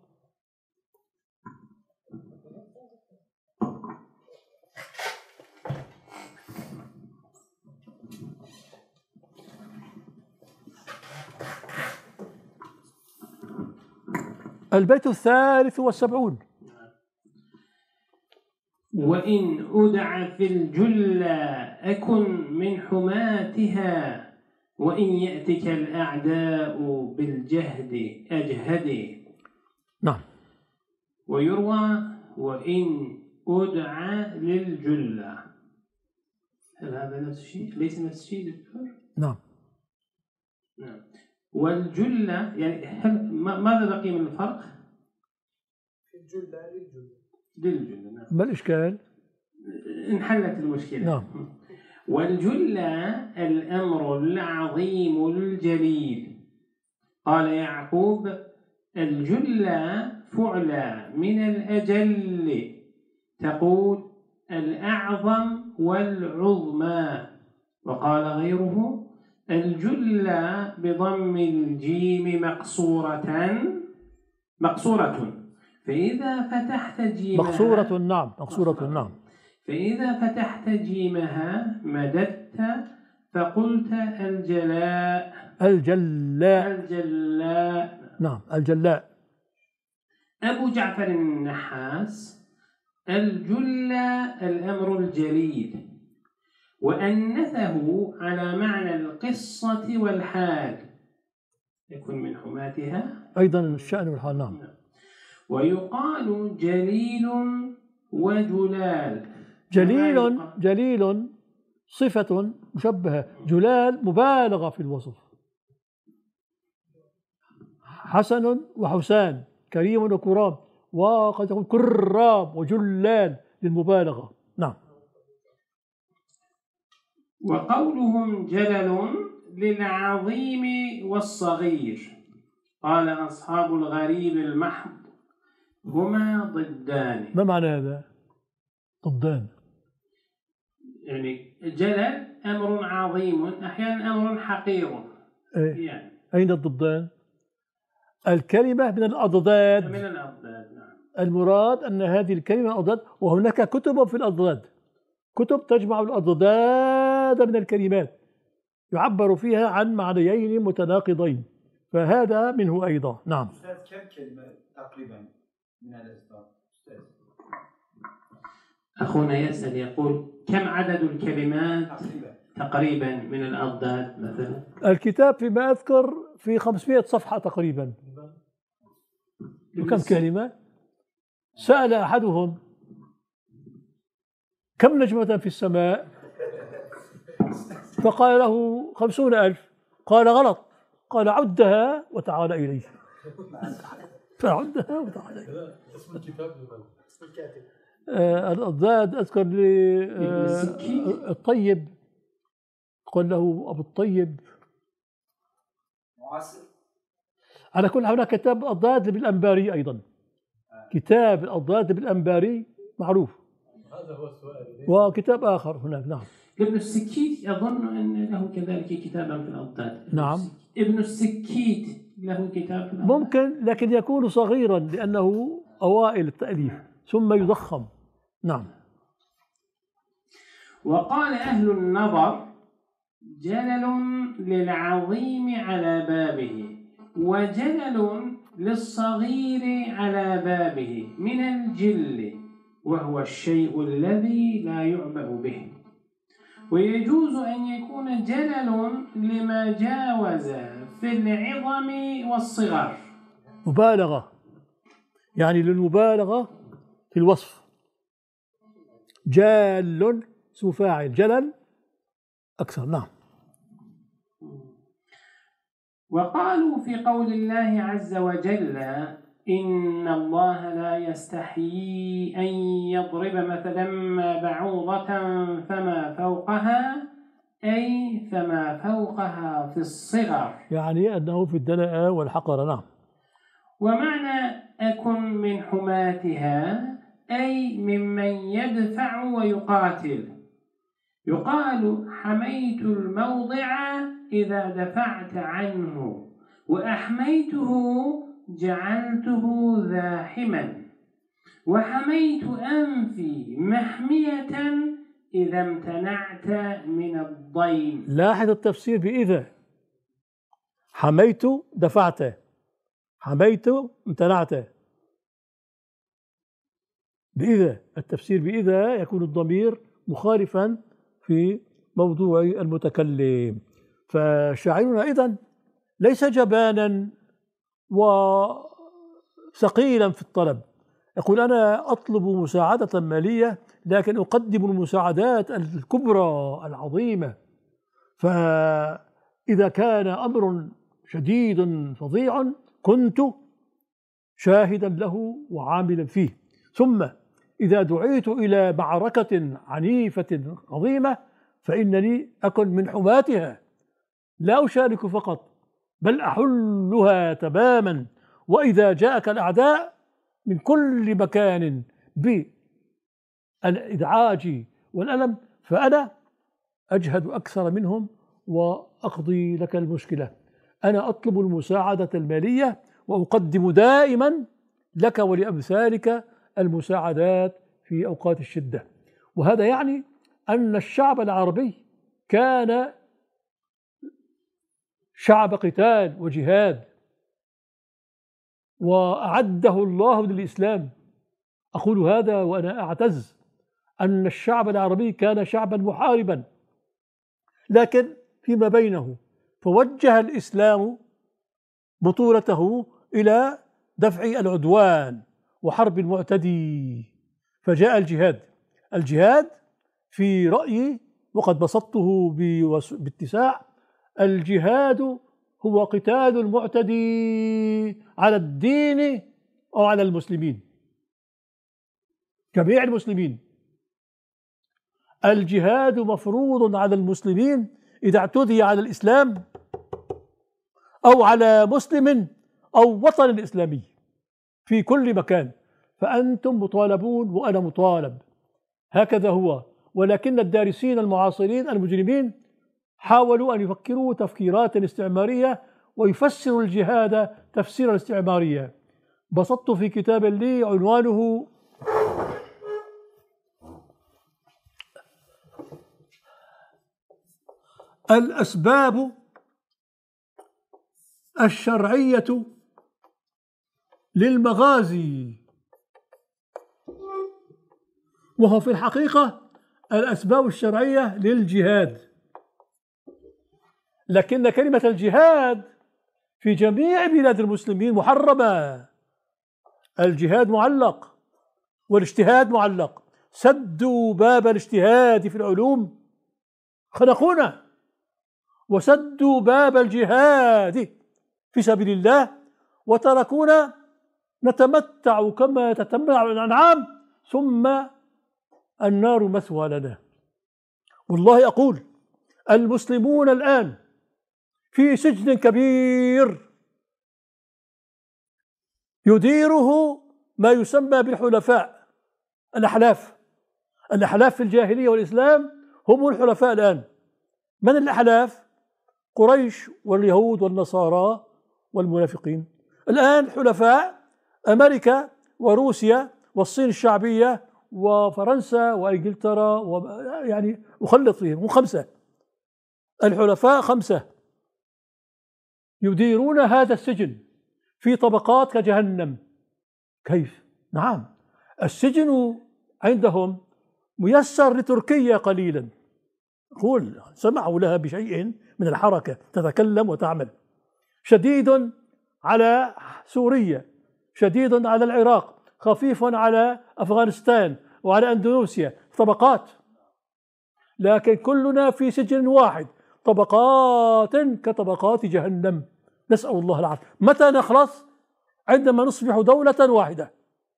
البيت 73. وإن أدع في الجلة أكن من حماتها، وإن يأتك الأعداء بالجهد أجهدي. نعم. ويروى وإن أدعى للجلة. هل هذا نفس الشيء؟ ليس نفس الشيء دكتور؟ نعم. نعم. والجلة يعني ماذا بقي من الفرق؟ الجلة للجلة. نعم. ما الإشكال؟ انحلت المشكلة. نعم. والجلة الأمر العظيم الجليل. قال يعقوب الجلة فعلى من الأجل، تقول الأعظم والعظمى. وقال غيره الجلة بضم الجيم مقصورة، فإذا فتحت جيمها مقصورة. نعم. مقصورة. نعم. فإذا فتحت جيمها مددت فقلت الجلاء. الجلاء. نعم. الجلاء. أبو جعفر النحاس الجلة الأمر الجليل، وأنثه على معنى القصة والحال، يكون من حماتها أيضا الشأن والحال. نعم. ويقال جليل وجلال. جليل صفة مشبهة، جلال مبالغة في الوصف. حسن وحسان، كريم وكرام، وقد يكون كرام وجلال للمبالغة. نعم. وقولهم جلل للعظيم والصغير. قال أصحاب الغريب المحض هما ضدان. ما معنى هذا؟ ضدان يعني جلل أمر عظيم، أحيانا أمر حقير. إيه؟ يعني أين الضدان؟ الكلمة من الأضداد. من الأضداد. نعم. المراد أن هذه الكلمة من الأضداد، وهناك كتب في الأضداد، كتب تجمع الأضداد من الكلمات يعبر فيها عن معنيين متناقضين، فهذا منه أيضا. نعم. أستاذ كم كلمة تقريبا من الأضداد؟ أخونا يسأل يقول كم عدد الكلمات تقريبا من الأضداد مثلا؟ الكتاب فيما أذكر في 500 صفحة تقريبا. وكم كلمة؟ سأل أحدهم كم نجمة في السماء؟ فقال له 50,000. قال غلط، قال عدها وتعال إلي. فعدها وتعال إلي. اسم الكتاب اسم الكاتب. الأضداد أذكر لي الطيب، قال له أبو الطيب معاصر. على كل حال هناك كتاب الأضداد بالأنباري أيضا، كتاب الأضداد بالأنباري معروف. هذا هو السؤال. وكتاب آخر هناك. نعم. ابن السكيت أظن أن له كذلك كتابا في الأضداد. نعم. ابن السكيت له كتاب في الأضداد. ممكن، لكن يكون صغيرا لأنه أوائل التأليف ثم يضخم. نعم. وقال أهل النظر جلل للعظيم على بابه، وجلل للصغير على بابه من الجل، وهو الشيء الذي لا يعبأ به. ويجوز أن يكون جلل لما جاوز في العظم والصغر. مبالغة، يعني للمبالغة في الوصف. جال اسم فاعل، جلل أكثر. نعم. وقالوا في قول الله عز وجل إن الله لا يستحيي أن يضرب مثلا ما بعوضة فما فوقها أي فما فوقها في الصغر، يعني أنه في الدناءة والحقر. نعم. ومعنى أكن من حماتها أي ممن يدفع ويقاتل. يقال حميت الموضع إذا دفعت عنه، وأحميته جعلته ذاحما، وحميت أنفي محمية إذا امتنعت من الضيم. لاحظ التفسير بإذا. حميت دفعت، حميت امتنعت. بإذا، التفسير بإذا يكون الضمير مخالفا في موضوع المتكلم. فشاعرنا إذن ليس جبانا وثقيلا في الطلب، يقول أنا أطلب مساعدة مالية لكن أقدم المساعدات الكبرى العظيمة، فإذا كان أمر شديد فظيع كنت شاهدا له وعاملا فيه، ثم إذا دعيت إلى معركة عنيفة عظيمة فإنني أكن من حماتها، لا أشارك فقط بل أحلها تماما. وإذا جاءك الأعداء من كل مكان بالإدعاج والألم فأنا أجهد أكثر منهم وأقضي لك المشكلة. أنا أطلب المساعدة المالية وأقدم دائما لك ولأمثالك المساعدات في أوقات الشدة. وهذا يعني أن الشعب العربي كان شعب قتال وجهاد، وأعده الله للإسلام. أقول هذا وأنا أعتز أن الشعب العربي كان شعبا محاربا، لكن فيما بينه فوجه الإسلام بطولته إلى دفع العدوان وحرب المعتدي، فجاء الجهاد. الجهاد في رأيي وقد بسطته باتساع، الجهاد هو قتال المعتدي على الدين أو على المسلمين، جميع المسلمين. الجهاد مفروض على المسلمين إذا اعتدي على الإسلام أو على مسلم أو وطن إسلامي في كل مكان، فأنتم مطالبون وأنا مطالب، هكذا هو. ولكن الدارسين المعاصرين المجرمين حاولوا أن يفكروا تفكيرات استعمارية ويفسروا الجهاد تفسيرا استعماريا. بسطت في كتاب لي عنوانه الأسباب الشرعية للمغازي، وهو في الحقيقة الأسباب الشرعية للجهاد. لكن كلمة الجهاد في جميع بلاد المسلمين محرمة. الجهاد معلق والاجتهاد معلق. سدوا باب الاجتهاد في العلوم خنقونا، وسدوا باب الجهاد في سبيل الله وتركونا نتمتع كما تتمتع الأنعام، ثم النار مثوى لنا. والله أقول المسلمون الآن في سجن كبير يديره ما يسمى بالحلفاء، الأحلاف. الأحلاف في الجاهلية والإسلام هم الحلفاء الآن. من الأحلاف؟ قريش واليهود والنصارى والمنافقين. الآن حلفاء أمريكا وروسيا والصين الشعبية وفرنسا وإنجلترا، يعني أخلط فيهم، خمسة. الحلفاء خمسة يديرون هذا السجن في طبقات كجهنم. كيف؟ نعم، السجن عندهم ميسر لتركيا قليلا، قول سمعوا لها بشيء من الحركة تتكلم وتعمل. شديد على سوريا، شديد على العراق، خفيف على أفغانستان وعلى أندونيسيا، طبقات. لكن كلنا في سجن واحد، طبقات كطبقات جهنم، نسأل الله العافية. متى نخلص؟ عندما نصبح دولة واحدة،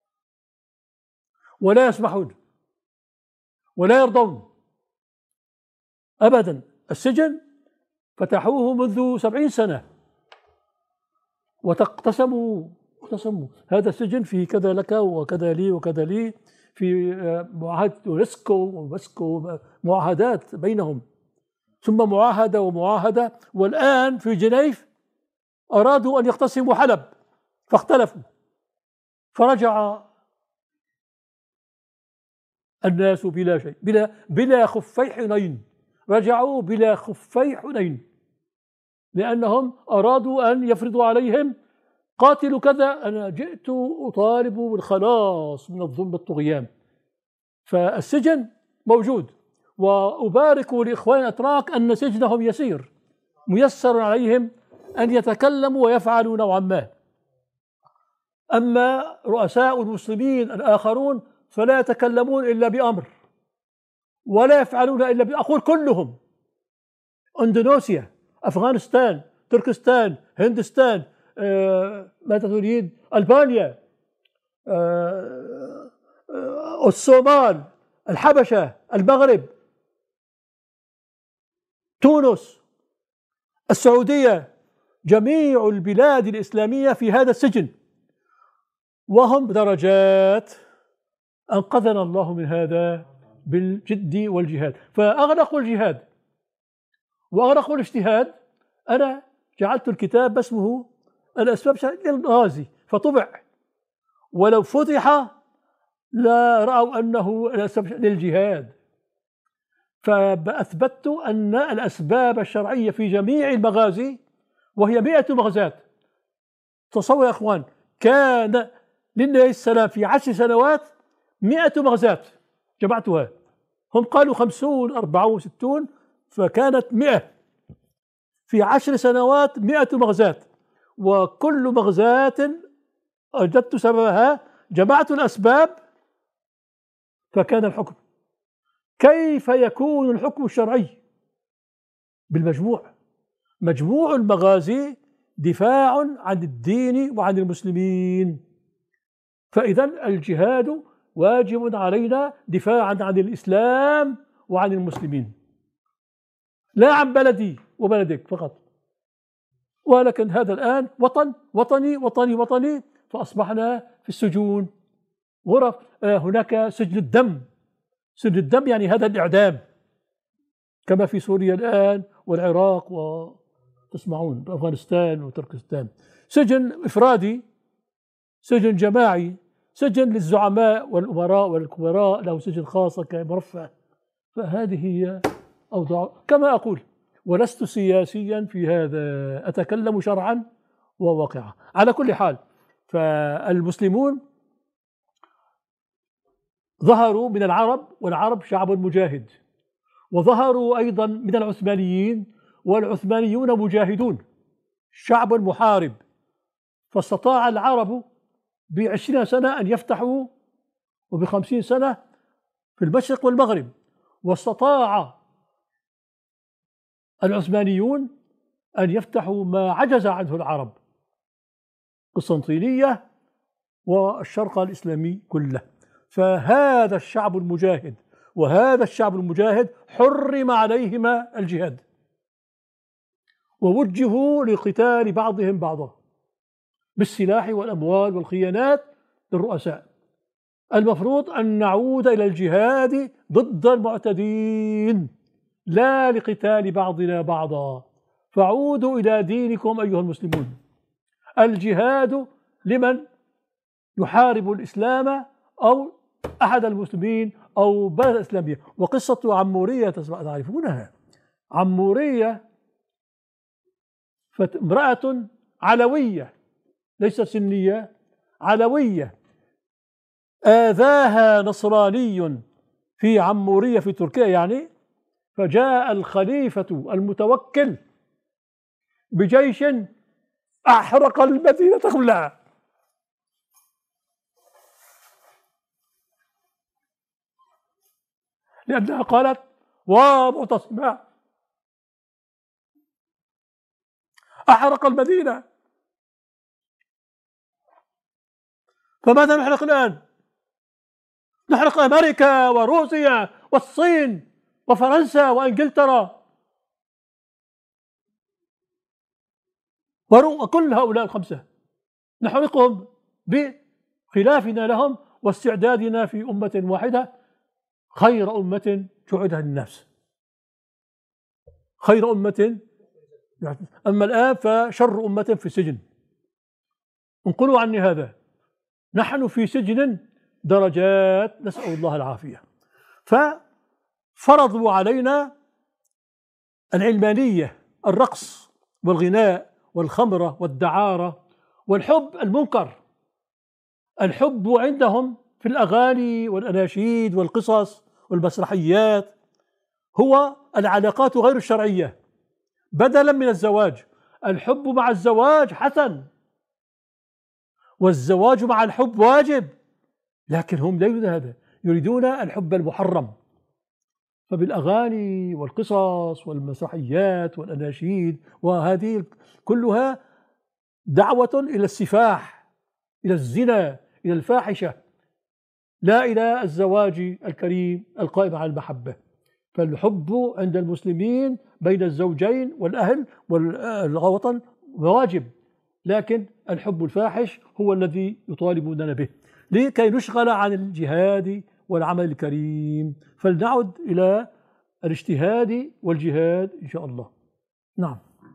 ولا يسمحون ولا يرضون أبدا. السجن فتحوه منذ 70 سنة اقتسموا هذا السجن فيه كذا لك وكذا لي وكذا لي، في معاهدة يونسكو معاهدات بينهم، ثم معاهدة ومعاهدة، والآن في جنيف أرادوا أن يقتسموا حلب فاختلفوا، فرجع الناس بلا شيء، بلا خفي حنين، رجعوا بلا خفي حنين، لأنهم أرادوا أن يفرضوا عليهم قاتلوا كذا. أنا جئت أطالب بالخلاص من الظلم والطغيان. فالسجن موجود، وأبارك لإخوان الأتراك أن سجنهم يسير، ميسر عليهم أن يتكلموا ويفعلوا نوعا ما. أما رؤساء المسلمين الآخرون فلا يتكلمون إلا بأمر، ولا يفعلون إلا أقول كلهم، إندونيسيا، أفغانستان، تركستان، هندستان، ماذا تريد، ألبانيا، الصومال، الحبشة، المغرب، تونس، السعودية، جميع البلاد الإسلامية في هذا السجن، وهم درجات. أنقذنا الله من هذا بالجد والجهاد، فأغلقوا الجهاد وأغلقوا الاجتهاد. أنا جعلت الكتاب اسمه الأسباب للغازي فطبع، ولو فتح لا رأوا أنه الأسباب للجهاد، فأثبتت أن الأسباب الشرعية في جميع المغازي، وهي 100 مغزاة. تصور يا أخوان، كان للنبي السلام في 10 سنوات 100 مغزاة، جمعتها، هم قالوا 50 40 60، فكانت 100 في 10 سنوات 100 مغزاة، وكل مغزاة أوجدت سببها، جمعت الأسباب فكان الحكم. كيف يكون الحكم الشرعي؟ بالمجموع. مجموع المغازي دفاع عن الدين وعن المسلمين، فإذا الجهاد واجب علينا دفاعا عن الإسلام وعن المسلمين، لا عن بلدي وبلدك فقط. ولكن هذا الآن وطني وطني وطني، فأصبحنا في السجون غرف. هناك سجن الدم، سجن الدم يعني هذا الإعدام، كما في سوريا الآن والعراق وتسمعون أفغانستان وتركستان. سجن إفرادي، سجن جماعي، سجن للزعماء والأمراء والكبراء، له سجن خاص كمرفه. فهذه هي أوضاع. كما أقول، ولست سياسيا في هذا، أتكلم شرعا وواقعا. على كل حال، فالمسلمون ظهروا من العرب، والعرب شعب مجاهد، وظهروا أيضا من العثمانيين، والعثمانيون مجاهدون، شعب محارب. فاستطاع العرب ب20 سنة أن يفتحوا، وب50 سنة في المشرق والمغرب، واستطاع العثمانيون أن يفتحوا ما عجز عنه العرب، قسطنطينية والشرق الإسلامي كله. فهذا الشعب المجاهد وهذا الشعب المجاهد حرم عليهما الجهاد، ووجهوا لقتال بعضهم بعضا بالسلاح والأموال والخيانات للرؤساء. المفروض أن نعود إلى الجهاد ضد المعتدين، لا لقتال بعضنا بعضا. فعودوا إلى دينكم أيها المسلمون. الجهاد لمن يحارب الإسلام أو أحد المسلمين أو بلد إسلامية. وقصة عمورية تعرفونها. عمورية امرأة علوية، ليست سنية، علوية، آذاها نصراني في عمورية في تركيا يعني، فجاء الخليفة المتوكل بجيش أحرق المدينة كلها. لأنها قالت ومعتصمة، أحرق المدينة. فماذا نحرق الآن؟ نحرق أمريكا وروسيا والصين وفرنسا وإنجلترا وكل هؤلاء الخمسة نحرقهم بخلافنا لهم واستعدادنا في أمة واحدة خير أمة جعلها للناس، خير أمة. أما الآن فشر أمة في السجن. انقلوا عني هذا، نحن في سجن درجات، نسأل الله العافية. ففرضوا علينا العلمانية، الرقص والغناء والخمرة والدعارة والحب المنكر. الحب عندهم في الأغاني والأناشيد والقصص والمسرحيات هو العلاقات غير الشرعية بدلا من الزواج. الحب مع الزواج حسن، والزواج مع الحب واجب، لكن هم لا يريدون هذا، يريدون الحب المحرم. فبالأغاني والقصص والمسرحيات والأناشيد، وهذه كلها دعوة إلى السفاح، إلى الزنا، إلى الفاحشة، لا إلى الزواج الكريم القائم على المحبة. فالحب عند المسلمين بين الزوجين والأهل والوطن واجب، لكن الحب الفاحش هو الذي يطالبوننا به لكي نشغل عن الجهاد والعمل الكريم. فلنعد إلى الاجتهاد والجهاد إن شاء الله. نعم.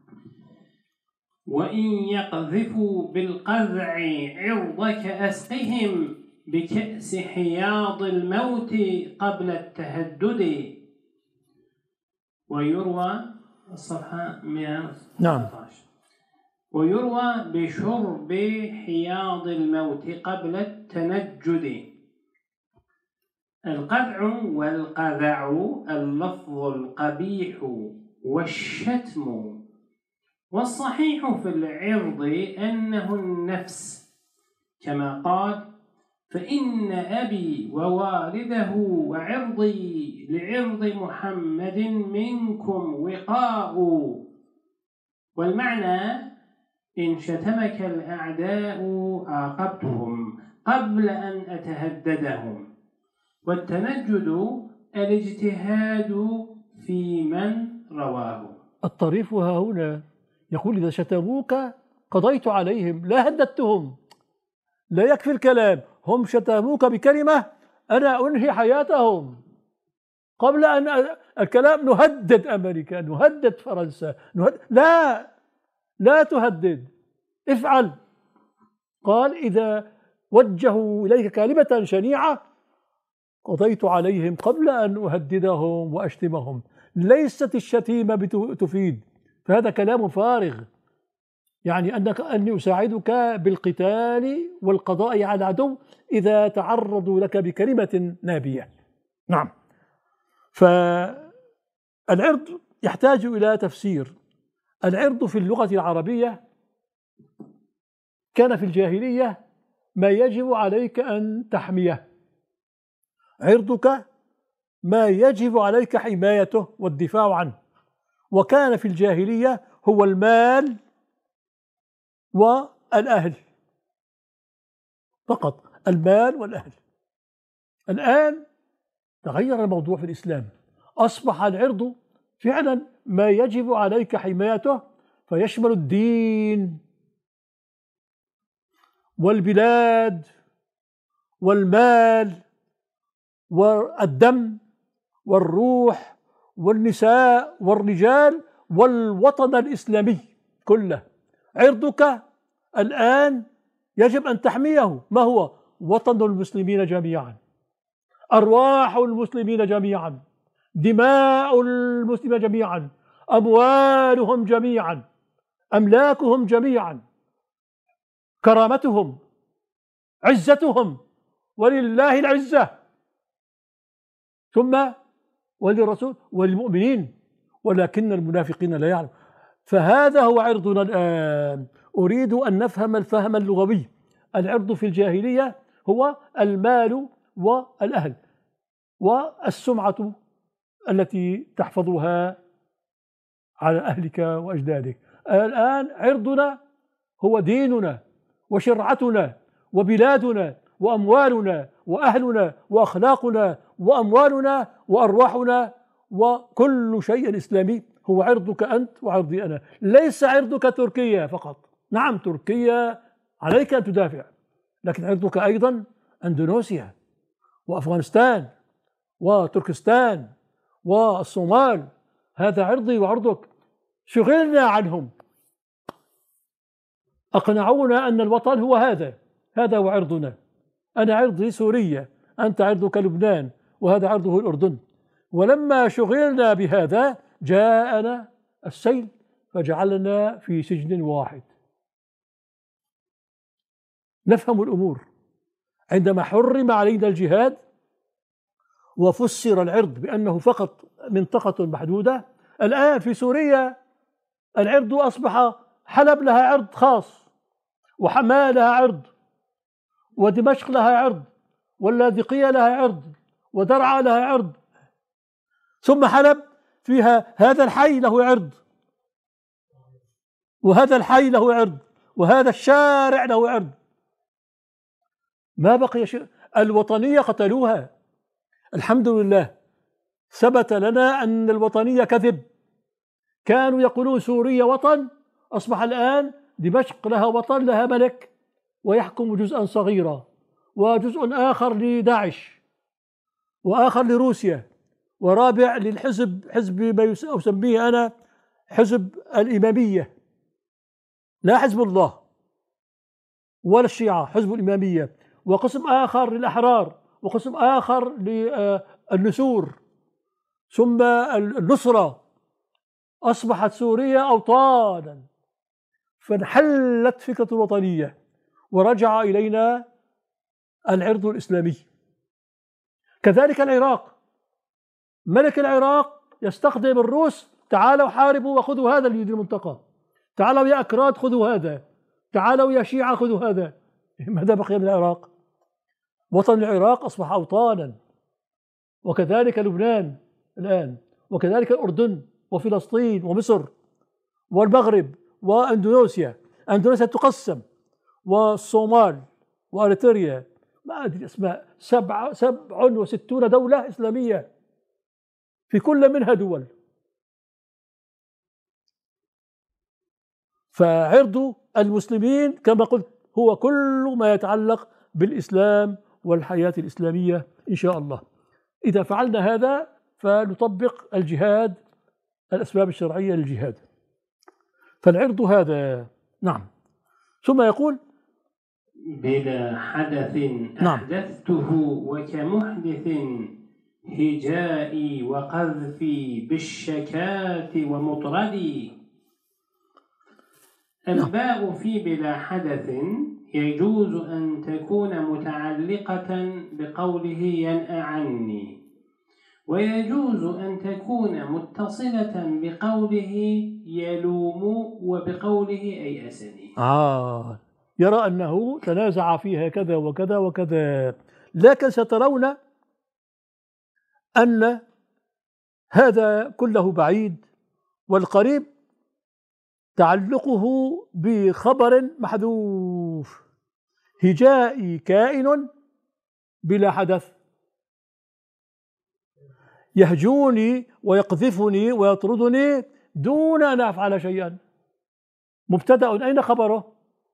وإن يقذفوا بالقذع عرضك أسقهم بكأس حياض الموت قبل التهدد. ويروى الصفحة 119. نعم. ويروى بشرب حياض الموت قبل التنجد. القذع والقذع اللفظ القبيح والشتم، والصحيح في العرض أنه النفس، كما قال: فإن أبي ووالده وعرضي لعرض محمد منكم وقاء. والمعنى: إن شتمك الأعداء عاقبتهم قبل أن أتهددهم. والتنجد الاجتهاد في من رواه. الطريف ها هنا يقول: إذا شتموك قضيت عليهم، لا هددتهم. لا يكفي الكلام، هم شتموك بكلمة أنا أنهي حياتهم قبل أن الكلام نهدد أمريكا، نهدد فرنسا، لا تهدد، افعل. قال: إذا وجهوا إليك كلمة شنيعة قضيت عليهم قبل أن أهددهم وأشتمهم. ليست الشتيمة تفيد، فهذا كلام فارغ. يعني أني أساعدك بالقتال والقضاء على العدو إذا تعرضوا لك بكلمة نابية. نعم. فالعرض يحتاج إلى تفسير. العرض في اللغة العربية كان في الجاهلية ما يجب عليك أن تحميه. عرضك ما يجب عليك حمايته والدفاع عنه. وكان في الجاهلية هو المال والأهل فقط، المال والأهل. الآن تغير الموضوع في الإسلام، أصبح العرض فعلا ما يجب عليك حمايته، فيشمل الدين والبلاد والمال والدم والروح والنساء والرجال والوطن الإسلامي كله. عرضك الآن يجب أن تحميه. ما هو؟ وطن المسلمين جميعا، أرواح المسلمين جميعا، دماء المسلمين جميعا، أموالهم جميعا، أملاكهم جميعا، كرامتهم، عزتهم، ولله العزة، ثم وللرسول وللمؤمنين، ولكن المنافقين لا يعلم. فهذا هو عرضنا الآن. أريد أن نفهم الفهم اللغوي. العرض في الجاهلية هو المال والأهل والسمعة التي تحفظها على أهلك وأجدادك. الآن عرضنا هو ديننا وشرعتنا وبلادنا وأموالنا وأهلنا وأخلاقنا وأموالنا وأرواحنا وكل شيء إسلامي هو عرضك أنت وعرضي أنا، ليس عرضك تركيا فقط. نعم تركيا عليك أن تدافع، لكن عرضك أيضا أندونيسيا وأفغانستان وتركستان والصومال، هذا عرضي وعرضك. شغلنا عنهم، أقنعونا أن الوطن هو هذا هو عرضنا. أنا عرضي سوريا، أنت عرضك لبنان، وهذا عرضه الأردن. ولما شغلنا بهذا جاءنا السيل فجعلنا في سجن واحد. نفهم الأمور. عندما حرم علينا الجهاد وفسر العرض بأنه فقط منطقة محدودة، الآن في سوريا العرض أصبح حلب لها عرض خاص، وحماة لها عرض، ودمشق لها عرض، واللاذقية لها عرض، ودرعا لها عرض. ثم حلب فيها هذا الحي له عرض، وهذا الحي له عرض، وهذا الشارع له عرض. ما بقي شيء. الوطنية قتلوها. الحمد لله ثبت لنا أن الوطنية كذب. كانوا يقولون سوريا وطن، أصبح الآن دمشق لها وطن، لها ملك ويحكم جزءا صغيرا، وجزء آخر لداعش، وآخر لروسيا، ورابع للحزب، حزب ما أسميه أنا حزب الإمامية، لا حزب الله ولا الشيعة، حزب الإمامية، وقسم آخر للأحرار، وقسم آخر للنسور، ثم النصرة. أصبحت سوريا أوطانا، فانحلت فكرة الوطنية ورجع إلينا العرض الإسلامي. كذلك العراق، ملك العراق يستخدم الروس، تعالوا حاربوا وخذوا هذا اللي المنطقة، تعالوا يا أكراد خذوا هذا، تعالوا يا شيعة خذوا هذا. ماذا بقي من العراق؟ وطن العراق أصبح أوطانا، وكذلك لبنان الآن، وكذلك الأردن وفلسطين ومصر والمغرب وأندونيسيا. أندونيسيا تقسم، والصومال وأريتريا، ما أدري الأسماء، 67 دولة إسلامية في كل منها دول. فعرض المسلمين كما قلت هو كل ما يتعلق بالإسلام والحياة الإسلامية إن شاء الله. إذا فعلنا هذا فنطبق الجهاد، الأسباب الشرعية للجهاد. فالعرض هذا. نعم. ثم يقول بلا حدث أحدثته وكمحدث هجائي وقذفي بالشكات ومطردي. الباء في بلا حدث يجوز أن تكون متعلقة بقوله ينأى عني، ويجوز أن تكون متصلة بقوله يلوم وبقوله أيأسني. يرى أنه تنازع فيها كذا وكذا وكذا، لكن سترون أن هذا كله بعيد، والقريب تعلقه بخبر محذوف. هجائي كائن بلا حدث، يهجوني ويقذفني ويطردني دون أن أفعل شيئا. مبتدأ، أين خبره؟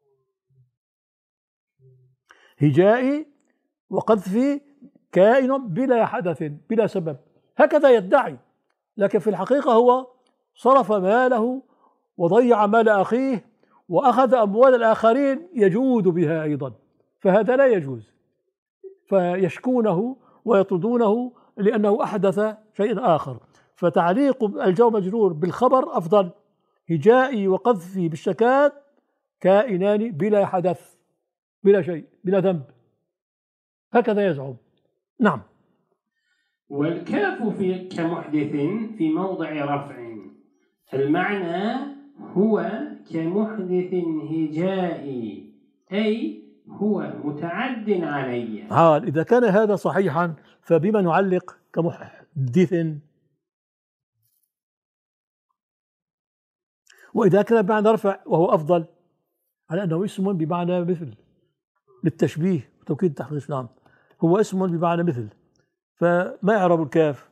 هجائي وقذفي كائن بلا حدث بلا سبب، هكذا يدعي، لكن في الحقيقة هو صرف ماله وضيع مال أخيه وأخذ أموال الآخرين يجود بها أيضا، فهذا لا يجوز. فيشكونه ويطردونه لأنه أحدث شيء آخر. فتعليق الجار مجرور بالخبر أفضل. هجائي وقذفي بالشكات كائنان بلا حدث، بلا شيء، بلا ذنب، هكذا يزعم. نعم. والكاف في كمحدث في موضع رفع، المعنى هو كمحدث هجائي، أي هو متعد علي. إذا كان هذا صحيحا فبما نعلق كمحدث؟ وإذا كان بمعنى رفع وهو أفضل على أنه اسم بمعنى مثل. للتشبيه وتوكيد التحقيق. نعم، هو اسم بمعنى مثل. فما إعراب الكاف؟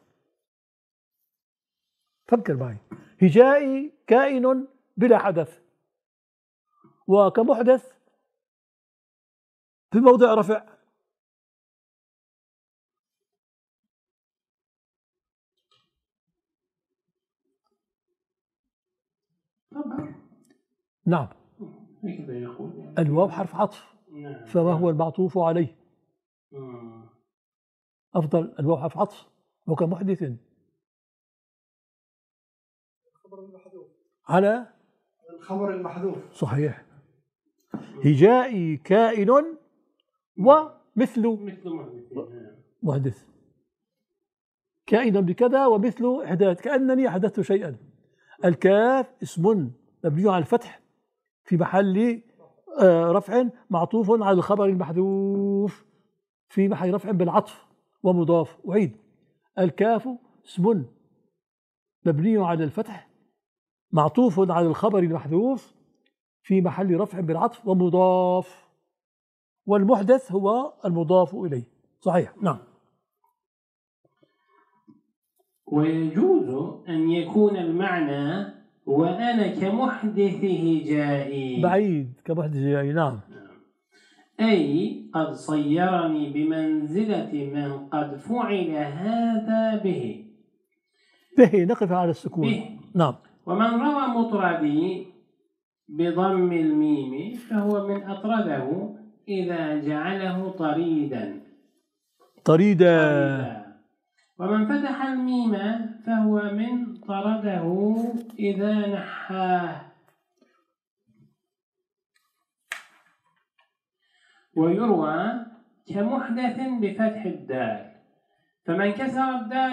فكر معي. هجائي كائن بلا حدث، وكمحدث في موضع رفع. نعم، الواو حرف عطف، فما هو المعطوف عليه؟ أفضل الواو حرف عطف وكمحدث على الخبر المحذوف. صحيح. هجائي كائن ومثل محدث، كائنا بكذا ومثل إحداث، كأنني أحدثت شيئا. الكاف اسم مبني على الفتح في محل رفع معطوف على الخبر المحذوف في محل رفع بالعطف ومضاف. أعيد: الكاف اسم مبني على الفتح معطوف على الخبر المحذوف في محل رفع بالعطف ومضاف، والمحدث هو المضاف إليه. صحيح. نعم. ويجوز أن يكون المعنى وأنا كمحدث هجائي. بعيد كمحدث هجائي. نعم. أي قد صيرني بمنزلة من قد فعل هذا به. به نقف على السكون. به. نعم. ومن روى مطردي بضم الميم فهو من أطرده إذا جعله طريدا. طريدا. ومن فتح الميم فهو من طرده إذا نحاه. ويروى كمحدث بفتح الدال، فمن كسر الدال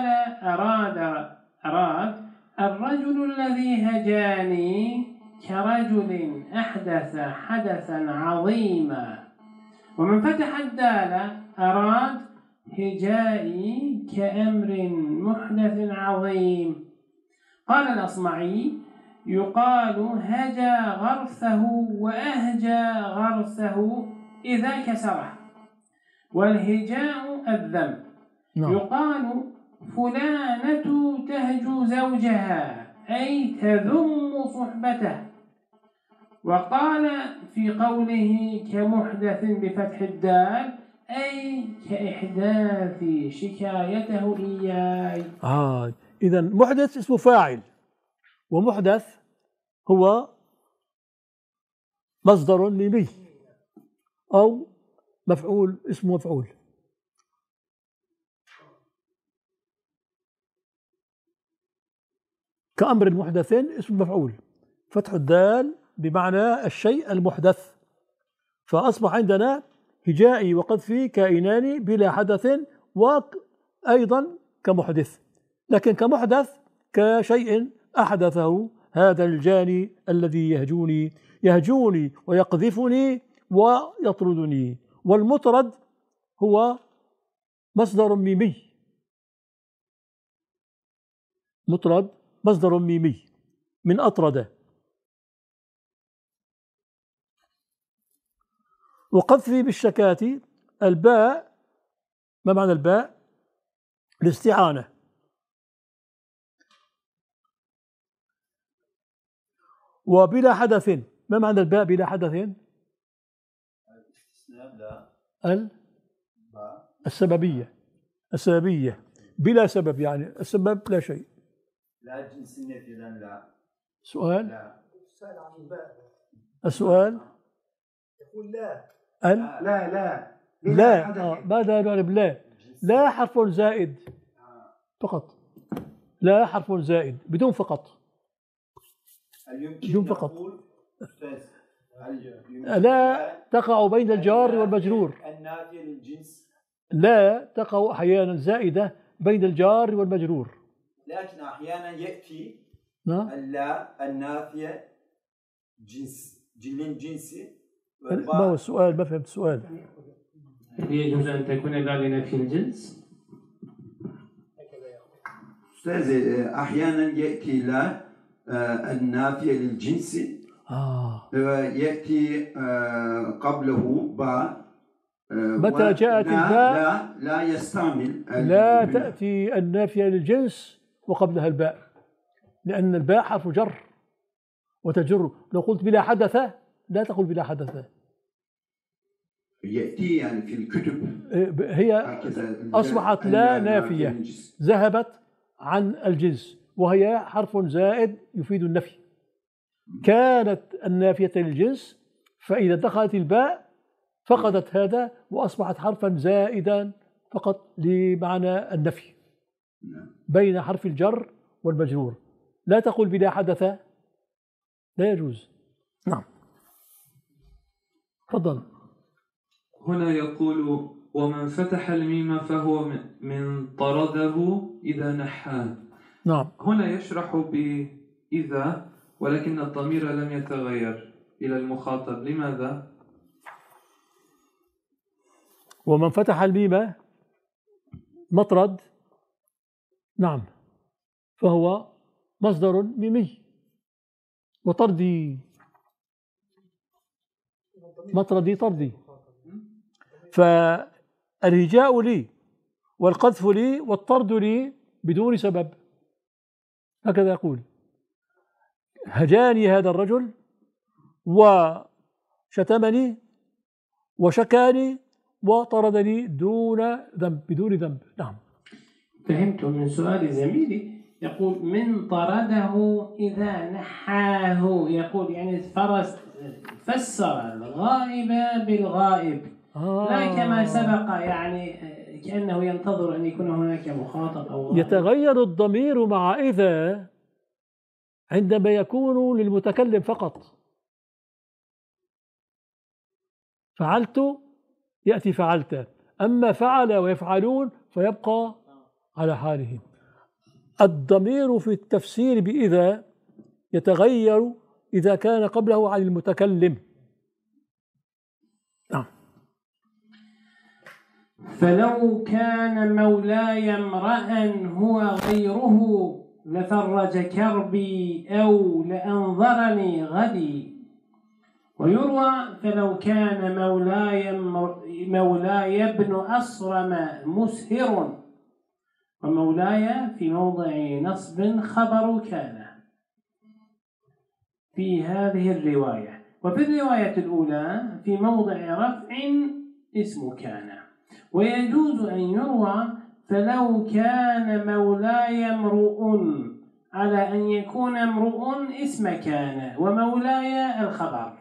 أراد الرجل الذي هجاني كرجل أحدث حدثا عظيما. ومن فتح الدال أراد هجائي كأمر محدث عظيم. قال الأصمعي: يقال هجى غرسه وأهجى غرسه إذا كسره، والهجاء الذم. يقال فلانة تهجو زوجها أي تذم صحبته. وقال في قوله كمحدث بفتح الدال أي كإحداث شكايته إياي. إذا محدث اسمه فاعل، ومحدث هو مصدر ميمي أو مفعول، اسمه مفعول. كأمر محدث اسم مفعول، فتح الدال بمعنى الشيء المحدث. فأصبح عندنا هجائي وقذفي كائنان بلا حدث، وأيضا كمحدث، لكن كمحدث كشيء أحدثه هذا الجاني الذي يهجوني ويقذفني ويطردني. والمطرد هو مصدر ميمي، مطرد مصدر ميمي من أطرد. وقذفي بالشكاة الباء، ما معنى الباء؟ الاستعانة. وبلا حدث، ما معنى الباء بلا حدث؟ السببية بلا سبب، يعني السبب لا شيء. لا جنس النفي. لا سؤال. لا. السؤال يقول لا. لا. ماذا نعرف لا؟ لا حرف زائد فقط، لا حرف زائد بدون فقط. بدون فقط. لا تقع بين الجار والمجرور. النافية للجنس. لا تقع أحيانا زائدة بين الجار والمجرور، لكن أحيانا يأتي اللا النافية جنسي. ما هو السؤال؟ ما فهمت السؤال. هل يجوز أن تكون لا لنفي الجنس؟ أستاذ، أحيانا يأتي لا النافية للجنس، يأتي قبله باء متى جاءت الباء لا يستعمل لا تأتي النافية للجنس وقبلها الباء، لأن الباء حرف جر وتجر. لو قلت بلا حدث لا تقل بلا حدث، يأتي يعني في الكتب هي أصبحت لا نافية، ذهبت عن الجنس وهي حرف زائد يفيد النفي. كانت النافية للجنس، فإذا دخلت الباء فقدت هذا وأصبحت حرفا زائدا فقط لمعنى النفي بين حرف الجر والمجرور. لا تقل بلا حدث، لا يجوز. نعم، تفضل. هنا يقول: ومن فتح الميم فهو من طرده إذا نحاه. نعم. هنا يشرح بإذا، ولكن الضمير لم يتغير إلى المخاطب. لماذا؟ ومن فتح الميم مطرد، نعم، فهو مصدر ميمي، وطردي مطردي طردي. فالهجاء لي والقذف لي والطرد لي بدون سبب، هكذا يقول: هجاني هذا الرجل وشتمني وشكاني وطردني دون ذنب، بدون ذنب. نعم. فهمت من سؤال زميلي، يقول من طرده إذا نحاه، يقول يعني فسر الغائب بالغائب، لا كما سبق يعني كأنه ينتظر أن يكون هناك مخاطب أو غائب. يتغير الضمير مع إذا عندما يكون للمتكلم فقط. فعلت يأتي فعلت، أما فعل ويفعلون فيبقى على حاله. الضمير في التفسير بإذا يتغير إذا كان قبله عن المتكلم. نعم. فلو كان مولاي امرأ هو غيره لفرج كربي أو لأنظرني غدي. ويروى: فلو كان مولاي ابن أصرم مسهر، ومولاي في موضع نصب خبر كان في هذه الرواية. وفي الرواية الأولى في موضع رفع اسم كان. ويجوز أن يروى: فلو كان مولاي امرؤ، على أن يكون امرؤ اسم كان ومولاي الخبر.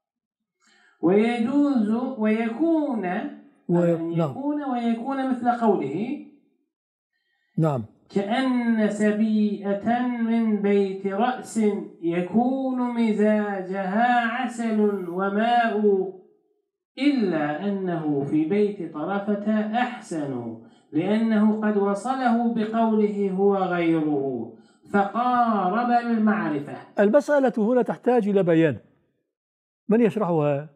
ويجوز ويكون ويكون مثل قوله: نعم، كأن سبيئة من بيت رأس يكون مزاجها عسل وماء، إلا أنه في بيت طرفة أحسن، لأنه قد وصله بقوله هو غيره فقارب المعرفة. المسألة هنا تحتاج إلى بيان، من يشرحها؟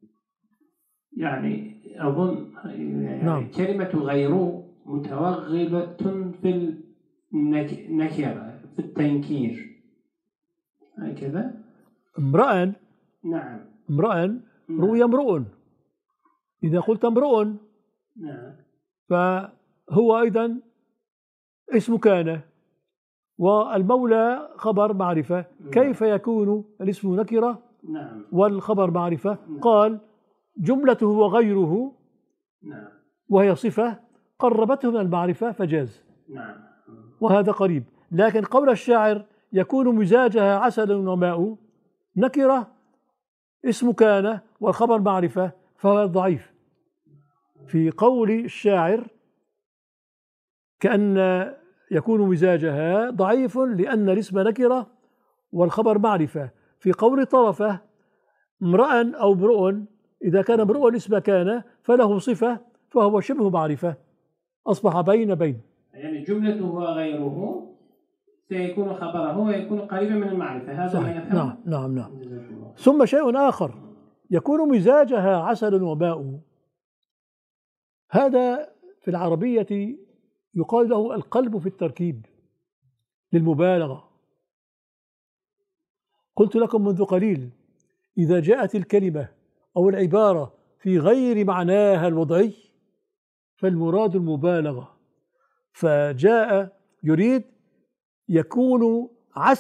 يعني أظن نعم. كلمة غير متوغلة في النكرة في التنكير هكذا. امرأ، نعم، امرأ روي امرؤ، إذا قلت امرؤ نعم فهو أيضا اسم كان، والمولى خبر معرفة. كيف يكون الاسم نكرة نعم والخبر معرفة؟ قال: جملته وغيره، نعم، وهي صفة قربته من المعرفة فجاز. نعم. وهذا قريب. لكن قول الشاعر: يكون مزاجها عسل وماء، نكرة اسم كان والخبر معرفة، فهو ضعيف. في قول الشاعر كأن يكون مزاجها ضعيف لأن الاسم نكرة والخبر معرفة. في قول طرفة امرأ أو امرؤ، إذا كان امرؤ اسم كان فله صفة فهو شبه معرفة، أصبح بين يعني جملته وغيره سيكون خبره ويكون قريبا من المعرفة. هذا ما يفهم. نعم. ثم شيء آخر: يكون مزاجها عسل وماء. هذا في العربية يقال له القلب في التركيب للمبالغة. قلت لكم منذ قليل: إذا جاءت الكلمة أو العبارة في غير معناها الوضعي فالمراد المبالغة. فجاء يريد يكون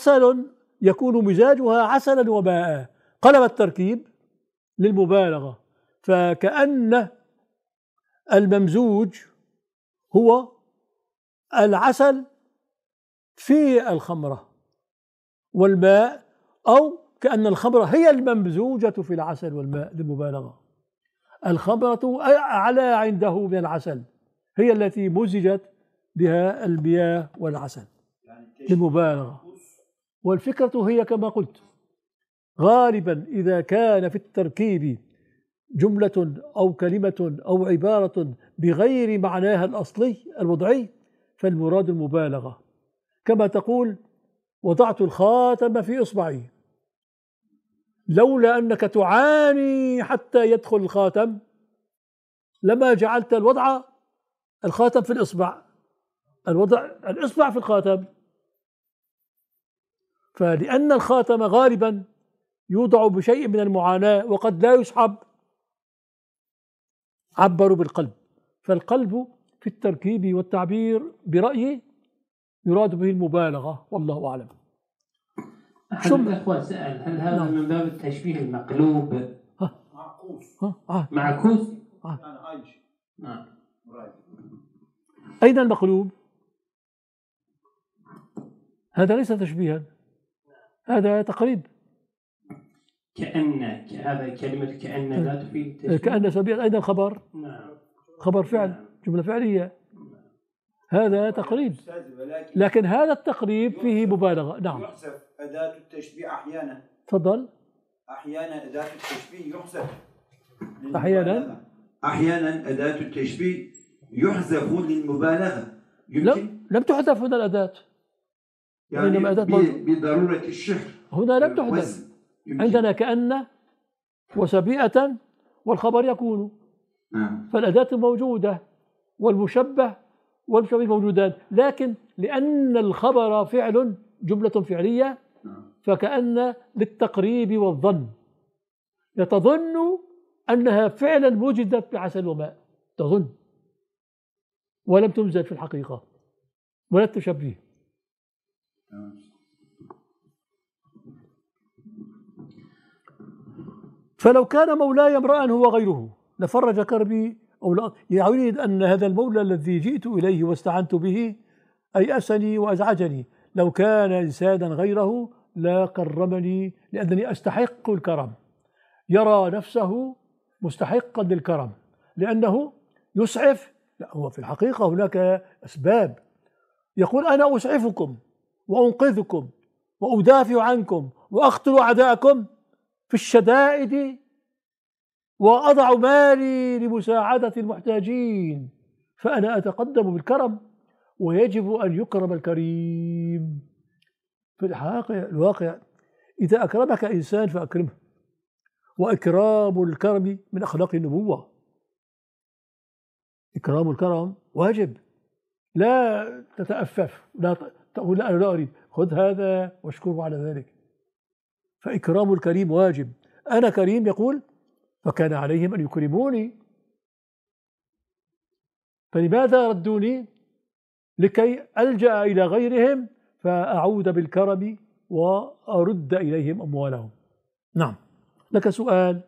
مزاجها عسلا وماء، قلب التركيب للمبالغة، فكأن الممزوج هو العسل في الخمرة والماء، أو كأن الخمرة هي الممزوجة في العسل والماء للمبالغة. الخمرة أعلى عنده من العسل، هي التي مزجت بها المياه والعسل للمبالغة. والفكرة هي كما قلت، غالبا إذا كان في التركيب جملة أو كلمة أو عبارة بغير معناها الأصلي الوضعي فالمراد المبالغة، كما تقول وضعت الخاتم في إصبعي، لولا أنك تعاني حتى يدخل الخاتم لما جعلت الخاتم في الإصبع، الإصبع في الخاتم. فلأن الخاتم غالبا يوضع بشيء من المعاناة وقد لا يسحب، عبروا بالقلب. فالقلب في التركيب والتعبير برأيي يراد به المبالغة، والله أعلم. أحد الأخوة سأل هل هذا من باب التشبيه المقلوب؟ معكوس؟ أين المقلوب؟ هذا ليس تشبيها، هذا تقريب. هذا كلمة كأن لا تفيد التشبيه. كأن سبيل. أين الخبر؟ خبر فعل، جملة فعلية، هذا تقريب. لكن هذا التقريب فيه مبالغة. نعم. يحذف أداة التشبيه أحيانا. تفضل. أحيانا أداة التشبيه يحذف. أحيانا أداة التشبيه يحذف للمبالغة. لم تحذف هنا الأداة، يعني بضرورة الشهر هنا لم تحذف. عندنا كأن وسبيئة والخبر يكون، فالأداة موجودة والمشبه موجودان، لكن لأن الخبر فعل جملة فعلية فكأن للتقريب والظن، يتظن أنها فعلا وجدت بعسل وماء، تظن ولم تمزج في الحقيقة ولا التشبيه. فلو كان مولاي امرأ هو غيره لفرج كربي، أو لا يريد أن هذا المولى الذي جئت إليه واستعنت به أيأسني وأزعجني، لو كان إنسانا غيره لا كرمني لأنني أستحق الكرم، يرى نفسه مستحقا للكرم لأنه يسعف. لا، هو في الحقيقة هناك أسباب، يقول أنا أسعفكم وأنقذكم وأدافع عنكم وأقتل أعداءكم في الشدائد وأضع مالي لمساعدة المحتاجين، فأنا أتقدم بالكرم ويجب أن يكرم الكريم. في الواقع إذا أكرمك إنسان فأكرمه، وإكرام الكرم من أخلاق النبوة. إكرام الكرم واجب، لا تتأفف، لا تقول لا أنا لا أريد، خذ هذا واشكره على ذلك. فإكرام الكريم واجب. أنا كريم يقول فكان عليهم أن يكرموني، فلماذا ردوني؟ لكي ألجأ إلى غيرهم فأعود بالكرم وأرد إليهم أموالهم. نعم. لك سؤال؟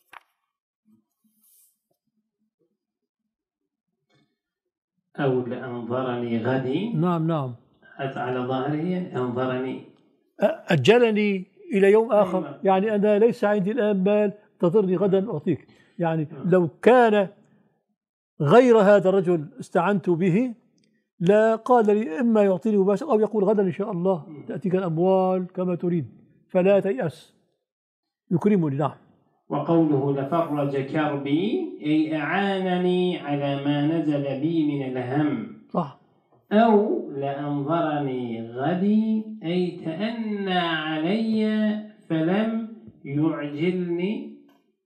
أو لأنظرني غدي. نعم. على ظهره أنظرني، أجلني إلى يوم آخر، يعني أنا ليس عندي الآن مال، انتظرني غدا أعطيك. يعني لو كان غير هذا الرجل استعنت به لا قال لي إما يعطيني مباشرة أو يقول غدا إن شاء الله تأتيك الأموال كما تريد، فلا تيأس، يكرمني. نعم. وقوله لفرج كربي أي أعانني على ما نزل بي من الهم. صح. أو لأنظرني غدي أي تأنى علي فلم يعجلني.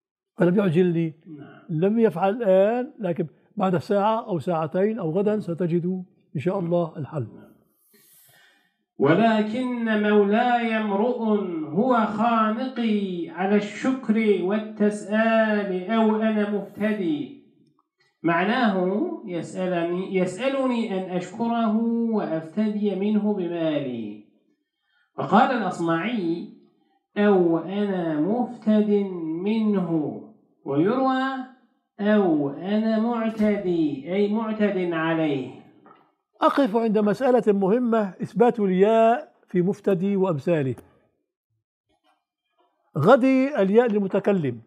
نعم. لم يفعل الآن، لكن بعد ساعة أو ساعتين أو غدا ستجد إن شاء الله الحل. ولكن مولاي امرؤ هو خانقي على الشكر والتسآل أو أنا مفتدي. معناه يسألني أن أشكره وأفتدي منه بمالي. فقال الأصمعي أو أنا مفتد منه، ويروى أو أنا معتدي أي معتد عليه. أقف عند مسألة مهمة، إثبات الياء في مفتدي وأمثاله. غدي الياء للمتكلم.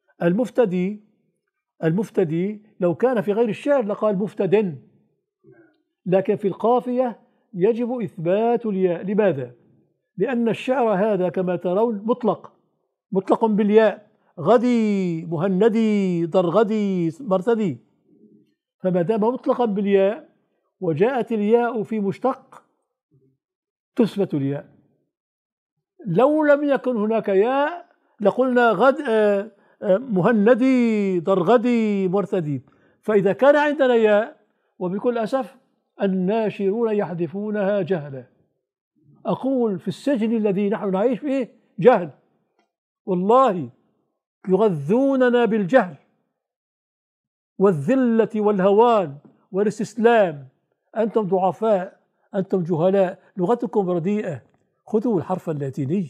المفتدي لو كان في غير الشعر لقال مفتد، لكن في القافية يجب إثبات الياء. لماذا؟ لأن الشعر هذا كما ترون مطلق بالياء، غدي، مهندي، ضرغدي، مرتدي. فما دام مطلقا بالياء وجاءت الياء في مشتق تثبت الياء. لو لم يكن هناك ياء لقلنا مهندي، ضرغدي، مرتدي. فإذا كان عندنا ياء، وبكل أسف الناشرون يحذفونها جهلا. أقول في السجن الذي نحن نعيش فيه جهل، والله يغذوننا بالجهل والذلة والهوان والاستسلام. أنتم ضعفاء، أنتم جهلاء، لغتكم رديئة. خذوا الحرف اللاتيني،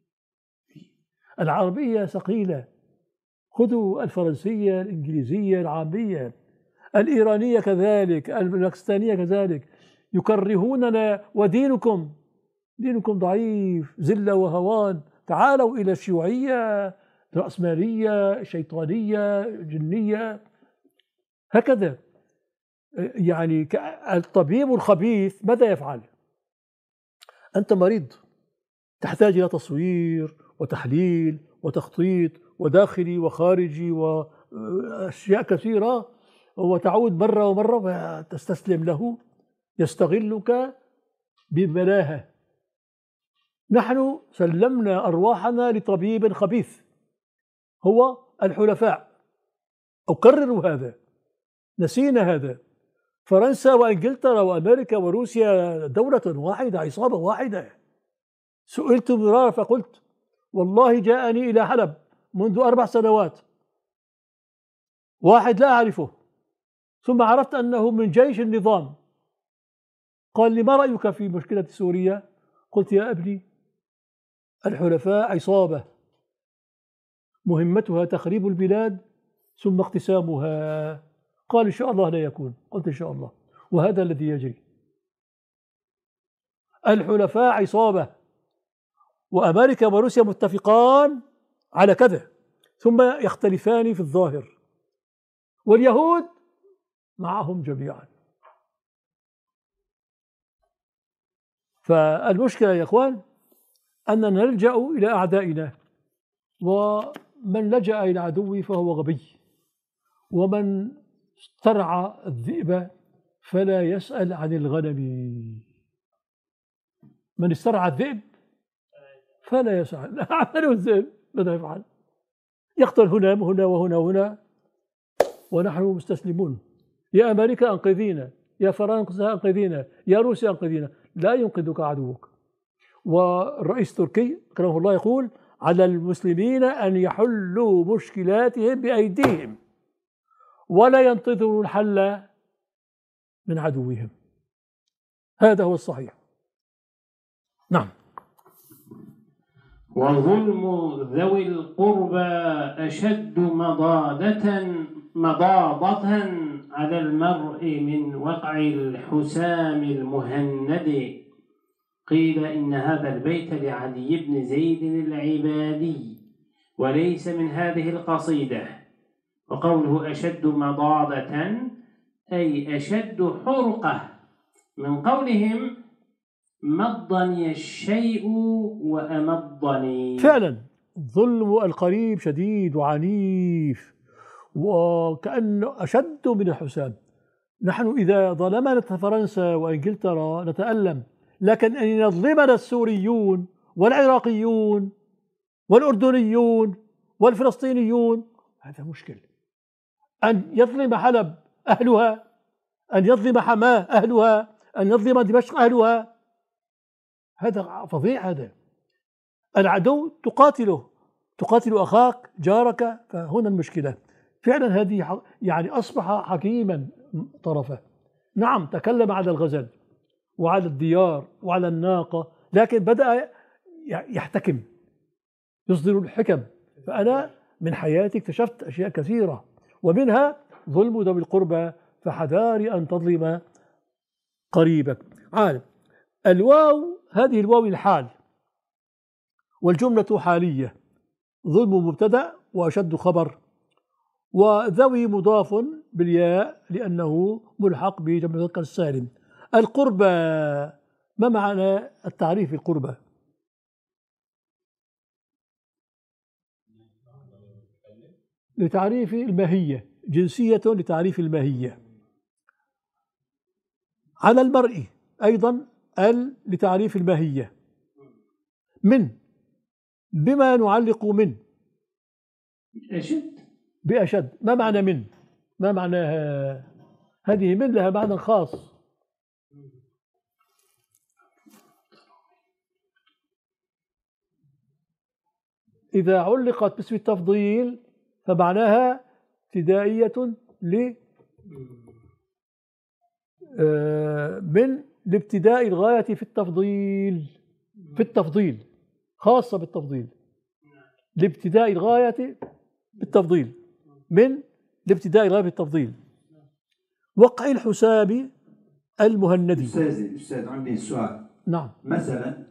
العربية ثقيلة، خذوا الفرنسية، الإنجليزية، العامية، الإيرانية كذلك، الباكستانية كذلك. يكرهوننا ودينكم ضعيف، ذلة وهوان. تعالوا إلى الشيوعية، رأسمالية، شيطانية، جنية، هكذا. يعني الطبيب الخبيث ماذا يفعل؟ أنت مريض، تحتاج إلى تصوير وتحليل وتخطيط وداخلي وخارجي وأشياء كثيرة، وتعود مرة ومرة وتستسلم له، يستغلك ببلاهة. نحن سلمنا أرواحنا لطبيب خبيث هو الحلفاء. أكرر هذا، نسينا هذا. فرنسا وإنجلترا وأمريكا وروسيا دولة واحدة، عصابة واحدة. سئلت مرارا فقلت والله جاءني إلى حلب منذ 4 سنوات واحد لا أعرفه، ثم عرفت أنه من جيش النظام. قال لي ما رأيك في مشكلة سوريا؟ قلت يا ابني الحلفاء عصابة مهمتها تخريب البلاد ثم اقتسامها. قال إن شاء الله لا يكون. قلت إن شاء الله، وهذا الذي يجري. الحلفاء عصابة، وأمريكا وروسيا متفقان على كذا ثم يختلفان في الظاهر، واليهود معهم جميعا. فالمشكلة يا إخوان أننا نلجأ إلى أعدائنا، ومن لجأ إلى عدوه فهو غبي، ومن استرعى الذئب فلا يسأل عن الغنم. من استرعى الذئب فلا يسأل عن الذئب ماذا يفعل؟ يقتل هنا وهنا وهنا، ونحن مستسلمون. يا أمريكا أنقذينا، يا فرنسا أنقذينا، يا روسيا أنقذينا. لا ينقذك عدوك. والرئيس التركي رحمه الله يقول على المسلمين أن يحلوا مشكلاتهم بأيديهم ولا ينتظروا الحل من عدوهم. هذا هو الصحيح. نعم. وظلم ذوي القربى أشد مضاضة على المرء من وقع الحسام المهند. قيل إن هذا البيت لعلي بن زيد العبادي وليس من هذه القصيدة. وقوله أشد مضاضة أي أشد حرقة، من قولهم مضني الشيء وأمضني. فعلا ظلم القريب شديد وعنيف، وكأنه أشد من الحسام. نحن إذا ظلمنا فرنسا وإنجلترا نتألم، لكن أن يظلمنا السوريون والعراقيون والأردنيون والفلسطينيون هذا مشكل. أن يظلم حلب أهلها، أن يظلم حماه أهلها، أن يظلم دمشق أهلها، هذا فظيع. هذا العدو تقاتل أخاك جارك، فهنا المشكلة. فعلا هذه يعني أصبح حكيما طرفه. نعم تكلم على الغزل وعلى الديار وعلى الناقة، لكن بدأ يحتكم، يصدر الحكم. فأنا من حياتي اكتشفت أشياء كثيرة، ومنها ظلم ذوي القربى، فحذار أن تظلم قريبك. عالم الواو، هذه الواو الحال، والجملة حالية. ظلم مبتدأ وأشد خبر، وذوي مضاف بالياء لأنه ملحق بجمع المذكر السالم. القربى، ما معنى التعريف القربى؟ لتعريف الماهية، جنسية لتعريف الماهية. على المرء أيضا لتعريف الماهية. من، بما نعلق من بأشد. ما معنى من؟ ما معناها؟ هذه من لها معنى خاص. إذا علقت باسم التفضيل فمعناها ابتدائية من لابتداء الغاية في التفضيل، خاصة بالتفضيل، لابتداء الغاية بالتفضيل، من لابتداء الغاية بالتفضيل. وقع الحساب المهندي. أستاذ عندي سؤال. نعم. مثلا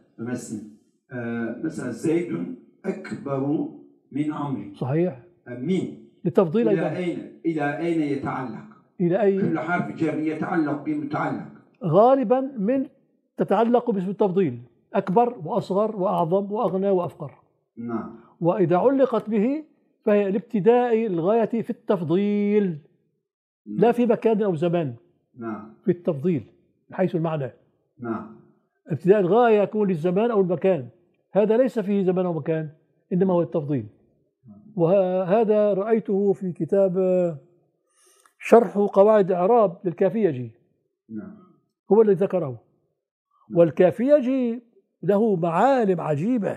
زيد أكبر من عمرو. صحيح. من للتفضيل إلى أين يتعلق؟ إلى أي؟ كل حرف جر يتعلق بمتعلق. غالبا من تتعلق باسم التفضيل، أكبر وأصغر وأعظم وأغنى وأفقر. نعم. وإذا علقت به فهي لابتداء الغاية في التفضيل، لا في مكان أو زمان. نعم. في التفضيل من حيث المعنى. نعم. ابتداء الغاية يكون للزمان أو المكان، هذا ليس فيه زمان أو مكان، إنما هو التفضيل. وهذا رأيته في كتاب شرح قواعد الإعراب للكافيجي. نعم. هو الذي ذكره. والكافيجي له معالم عجيبة،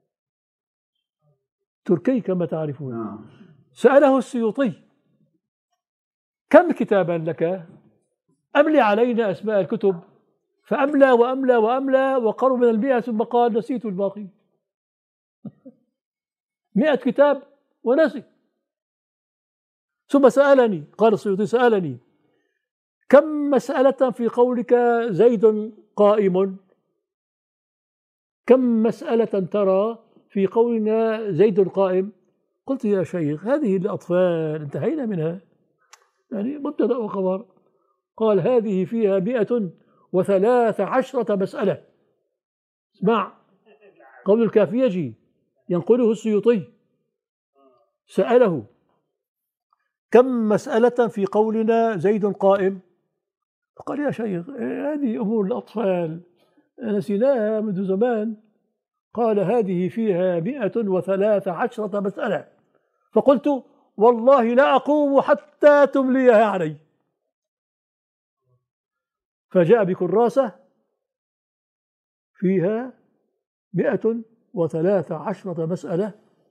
تركي كما تعرفون. نعم. سأله السيوطي: كم كتابا لك؟ أملي علينا أسماء الكتب. فأملى وأملى وأملى وقرب من 100، ثم قال: نسيت الباقي. 100 كتاب ونسي. ثم سألني، قال السيوطي: سألني كم مسألة في قولك زيد قائم؟ كم مسألة ترى في قولنا زيد قائم؟ قلت: يا شيخ هذه الأطفال انتهينا منها، يعني مبتدأ وخبر. قال: هذه فيها 113 مسألة. اسمع قول الكافيجي ينقله السيوطي. سأله: كم مسألة في قولنا زيد قائم؟ قال: يا شيخ هذه أمور الأطفال نسيناها منذ زمان. قال: هذه فيها 113 مسألة. فقلت: والله لا أقوم حتى تمليها علي. فجاء بكراسة فيها 113 مسألة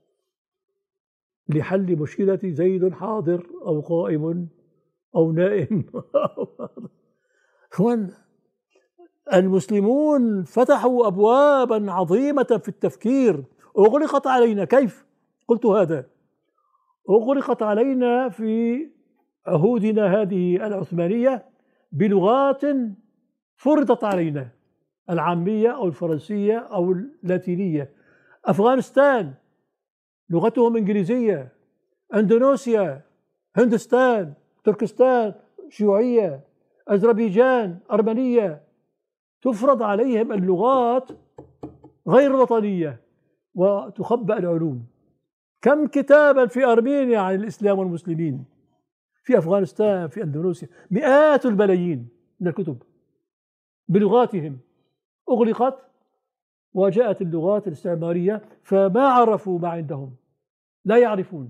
لحل مشكلة زيد حاضر أو قائم أو نائم. إخوان، المسلمون فتحوا أبوابا عظيمة في التفكير أغلقت علينا. كيف؟ قلت هذا أغلقت علينا في عهودنا هذه العثمانية بلغات فرضت علينا، العامية أو الفرنسية أو اللاتينية. أفغانستان لغتهم إنجليزية، أندونيسيا، هندستان، تركستان شيوعية، أذربيجان أرمنية، تفرض عليهم اللغات غير الوطنية وتخبأ العلوم. كم كتابا في أرمينيا عن الإسلام والمسلمين، في أفغانستان، في أندونيسيا، مئات الملايين من الكتب بلغاتهم أغلقت، وجاءت اللغات الاستعمارية فما عرفوا ما عندهم، لا يعرفون.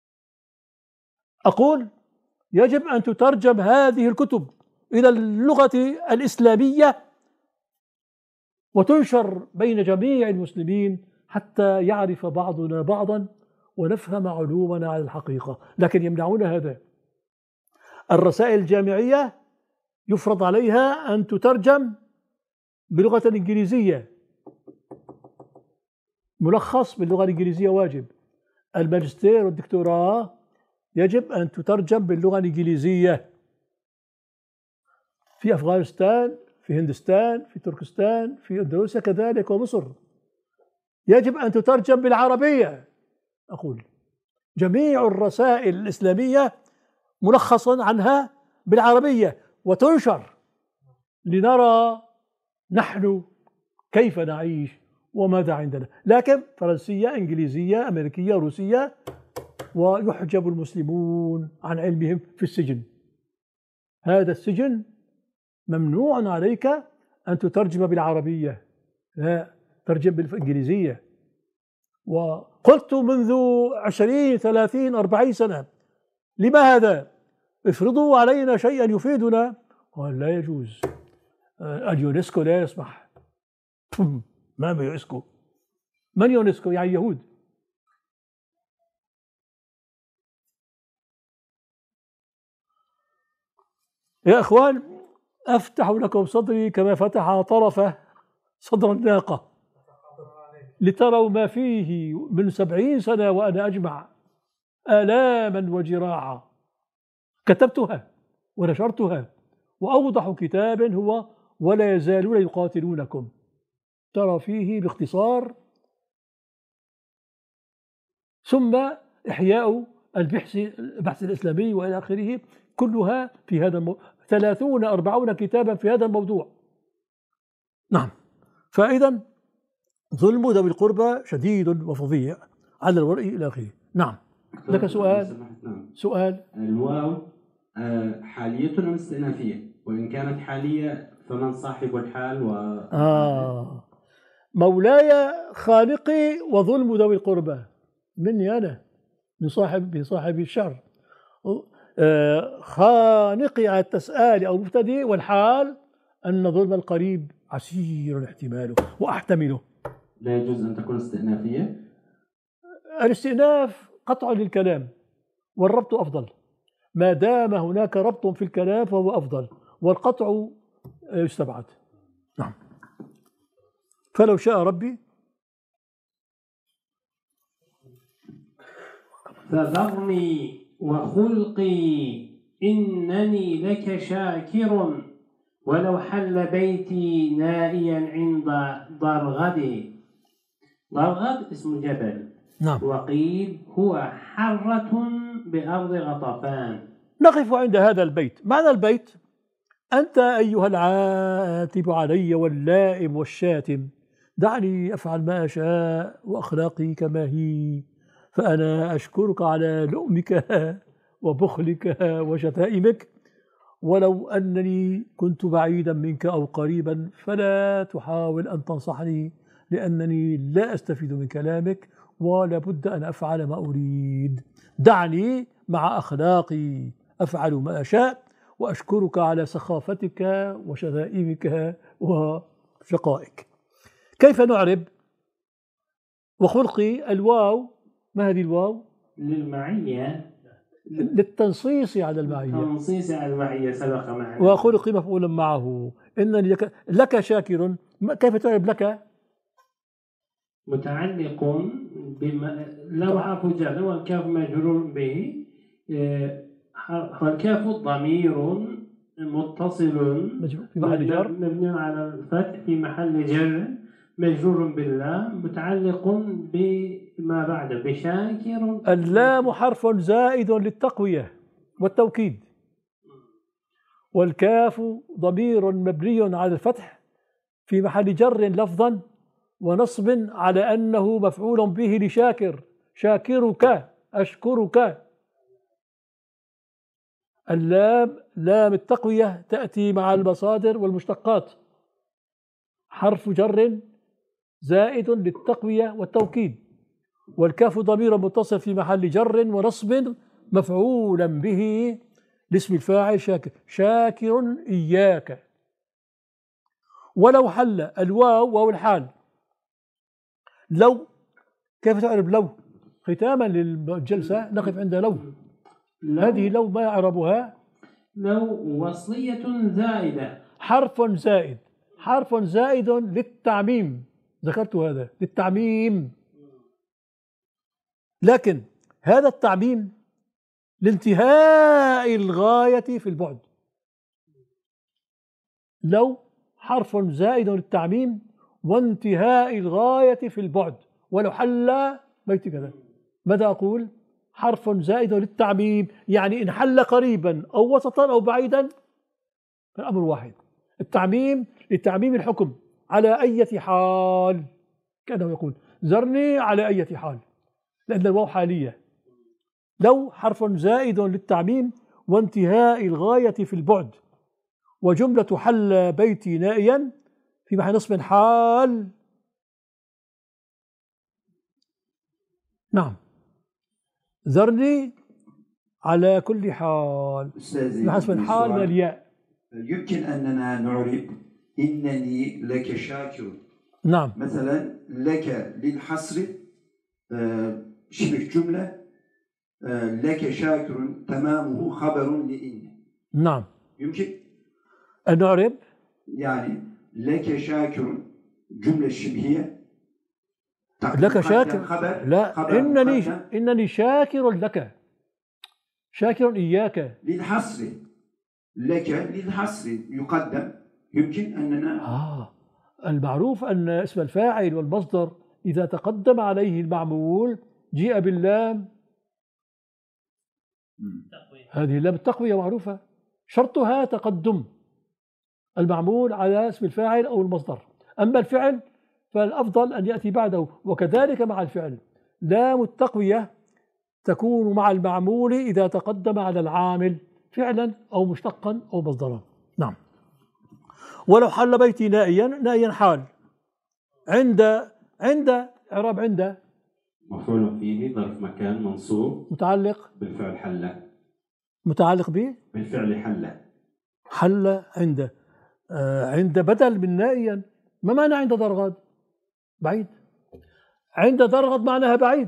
أقول يجب أن تترجم هذه الكتب إلى اللغة الإسلامية وتنشر بين جميع المسلمين حتى يعرف بعضنا بعضا ونفهم علومنا على الحقيقة، لكن يمنعون هذا. الرسائل الجامعية يفرض عليها أن تترجم بلغة إنجليزية، ملخص باللغة الإنجليزية واجب. الماجستير والدكتوراه يجب أن تترجم باللغة الإنجليزية. في أفغانستان، في هندستان، في تركستان، في أندونيسيا كذلك، ومصر يجب أن تترجم بالعربية. أقول جميع الرسائل الإسلامية ملخصا عنها بالعربية وتنشر لنرى نحن كيف نعيش وماذا عندنا. لكن فرنسية، إنجليزية، أمريكية، روسية، ويحجب المسلمون عن علمهم في السجن. هذا السجن ممنوع عليك أن تترجم بالعربية، لا، ترجم بالإنجليزية. وقلت منذ 20 30 40 سنة لما هذا؟ افرضوا علينا شيئا يفيدنا. قال لا يجوز، اليونسكو لا يسمح. ما يونسكو؟ من يونسكو؟ يعني يهود. يا إخوان، أفتح لكم صدري كما فتح طرفه صدر الناقة لتروا ما فيه من 70 سنة وأنا أجمع آلاما وجراعا. كتبتها ونشرتها، وأوضح كتاب هو ولا يزالون يقاتلونكم، ترى فيه باختصار. ثم إحياء البحث الإسلامي وإلى آخره، كلها في هذا 30 40 كتابا في هذا الموضوع. نعم. فإذا ظلم ذوي القربى شديد وفظيع على المرء إلى آخره. نعم. لك سؤال؟ سؤال. الواو حالية أم استئنافية؟ وإن كانت حالية فمن صاحب الحال مولاي خالقي وظلم ذوي القربى مني أنا، من صاحب الشر. خانقي على التسأل أو مبتدئ، والحال أن ظلم القريب عسير احتماله وأحتمله. لا يجوز أن تكون استئنافية؟ الاستئناف قطع للكلام، والربط أفضل. ما دام هناك ربط في الكلام فهو أفضل، والقطع يستبعد. نعم. فلو شاء ربي فذرني وخلقي إنني لك شاكر، ولو حل بيتي نائيا عند ضرغد. ضرغد اسم جبل. نعم. وقيل هو حرة بأرض غطفان. نقف عند هذا البيت. معنى البيت: أنت أيها العاتب علي واللائم والشاتم، دعني أفعل ما أشاء وأخلاقي كما هي، فأنا أشكرك على لؤمك وبخلك وشتائمك، ولو أنني كنت بعيدا منك أو قريبا فلا تحاول أن تنصحني، لأنني لا أستفيد من كلامك ولا بد أن أفعل ما أريد. دعني مع أخلاقي أفعل ما أشاء، وأشكرك على سخافتك وشتائمك وشقائك. كيف نعرب وخلقي؟ الواو، ما هذه الواو؟ للمعية، للتنصيص على المعية. تنصيص على المعية سبق معنا. وخلقي مفعولا معه. إنني لك شاكر. كيف تعرب لك؟ متعلق بما لو حرف جر والكاف مجرور به، والكاف ضمير متصل في محل جر مبني على الفتح في محل جر مجرور باللام، متعلق بما بعده بشاكر. اللام حرف زائد للتقوية والتوكيد، والكاف ضمير مبني على الفتح في محل جر لفظا ونصب على أنه مفعول به لشاكر. شاكرك، أشكرك. اللام لام التقوية تأتي مع المصادر والمشتقات، حرف جر زائد للتقوية والتوكيد، والكاف ضمير متصل في محل جر ونصب مفعولا به لاسم الفاعل شاكر. شاكر إياك. ولو حل الواو واو الحال. لو، كيف تعرف لو؟ ختاما للجلسة نقف عند لو. هذه لو ما إعرابها؟ لو وصلية زائدة، حرف زائد، حرف زائد للتعميم، ذكرت هذا للتعميم، لكن هذا التعميم لانتهاء الغاية في البعد. لو حرف زائد للتعميم وانتهاء الغاية في البعد. ولو حل بيت كذا، ماذا أقول؟ حرف زائد للتعميم، يعني إن حل قريبا أو وسطا أو بعيدا فالأمر واحد. التعميم لتعميم الحكم على أي حال، كأنه يقول زرني على أي حال، لأن الواو حالية. لو حرف زائد للتعميم وانتهاء الغاية في البعد. وجملة حل بيتي نائيا في محل نصب حال. نعم، ذرني على كل حال، محسب الحال من الياء. يمكن أننا نعرب إنني لك شاكر. نعم، مثلا لك للحصر شبه جملة، لك شاكر تمامه خبر لإن. نعم، يمكن أن نعرب يعني لك شاكر جملة شبهية، لك شاكر خبر لا خبر إنني شاكر لك، شاكر إياك. للحصر لك للحصر يقدم. يمكن أننا المعروف أن اسم الفاعل والمصدر إذا تقدم عليه المعمول جيء باللام. هذه اللام التقوية معروفة، شرطها تقدم المعمول على اسم الفاعل أو المصدر. أما الفعل فالأفضل أن يأتي بعده، وكذلك مع الفعل لام التقوية تكون مع المعمول إذا تقدم على العامل فعلا أو مشتقا أو مصدرا. نعم. ولو حل بيتي نائيا، نائيا حال. عند إعراب عند مفعول فيه ظرف مكان منصوب متعلق بالفعل حل، متعلق به بالفعل حل. حل عند بدل من نائيا. ما معنى عند درغد؟ بعيد. عند درغد معناها بعيد.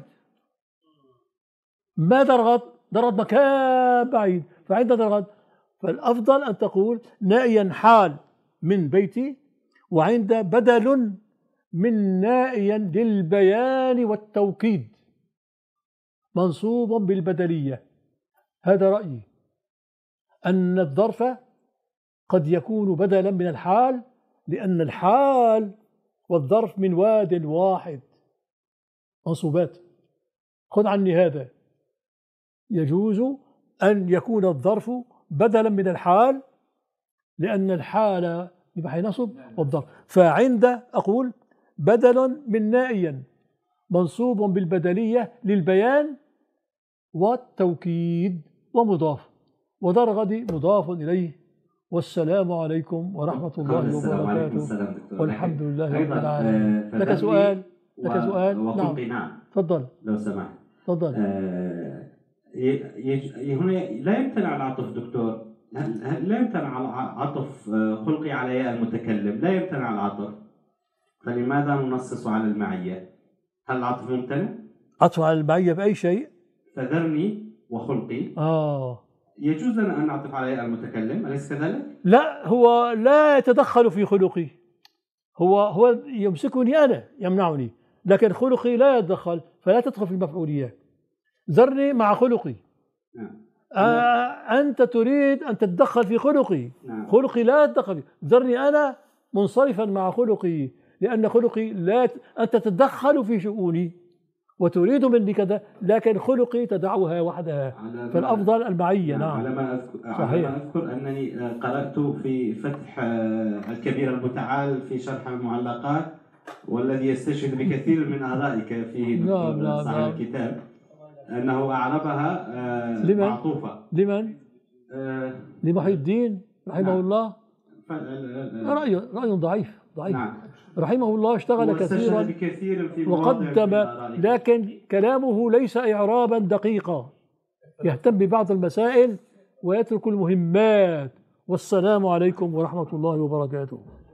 ما درغد؟ درغد مكان بعيد، فعند درغد فالأفضل أن تقول نائيا حال من بيتي، وعند بدل من نائيا للبيان والتوكيد منصوب بالبدلية. هذا رأيي، أن الظرف قد يكون بدلا من الحال، لأن الحال والظرف من واد واحد منصوبات. خذ عني هذا. يجوز أن يكون الظرف بدلا من الحال، لأن الحال بمحل نصب والظرف. فعند أقول بدل من نائيا منصوب بالبدلية للبيان والتوكيد ومضاف، ودرغد مضاف إليه. والسلام عليكم ورحمة الله وبركاته، والحمد لله رب العالمين. لك سؤال؟ لك سؤال؟ نعم، تفضل لو سمحت. تفضل. هنا لا يمتنع العطف دكتور، لا يمتنع عطف خلقي على ياء المتكلم، لا يمتنع العطف، فلماذا ننصص على المعية؟ هل العطف ممتنع؟ عطف على المعية بأي شيء؟ فذرني وخلقي يجوز لنا أن نعطف على ياء المتكلم، أليس كذلك؟ لا، هو لا يتدخل في خلقي، هو يمسكني أنا، يمنعني، لكن خلقي لا يتدخل، فلا تدخل في المفعوليات. ذرني مع خلقي. أنت تريد أن تتدخل في خلقي. خلقي لا يتدخل. ذرني أنا منصرفا مع خلقي، لأن خلقي أنت تتدخل في شؤوني وتريد مني كذا، لكن خلقي تدعوها وحدها، فالأفضل المعية. نعم، على ما أذكر أنني قرأت في فتح الكبير المتعال في شرح المعلقات، والذي يستشهد بكثير من آرائك فيه صاحب الكتاب، أنه أعربها معطوفة. لمن؟ لمحي الدين رحمه الله. رأي ضعيف. نعم. رحمه الله اشتغل كثيرا وقدم، لكن كلامه ليس إعرابا دقيقا، يهتم ببعض المسائل ويترك المهمات. والسلام عليكم ورحمة الله وبركاته.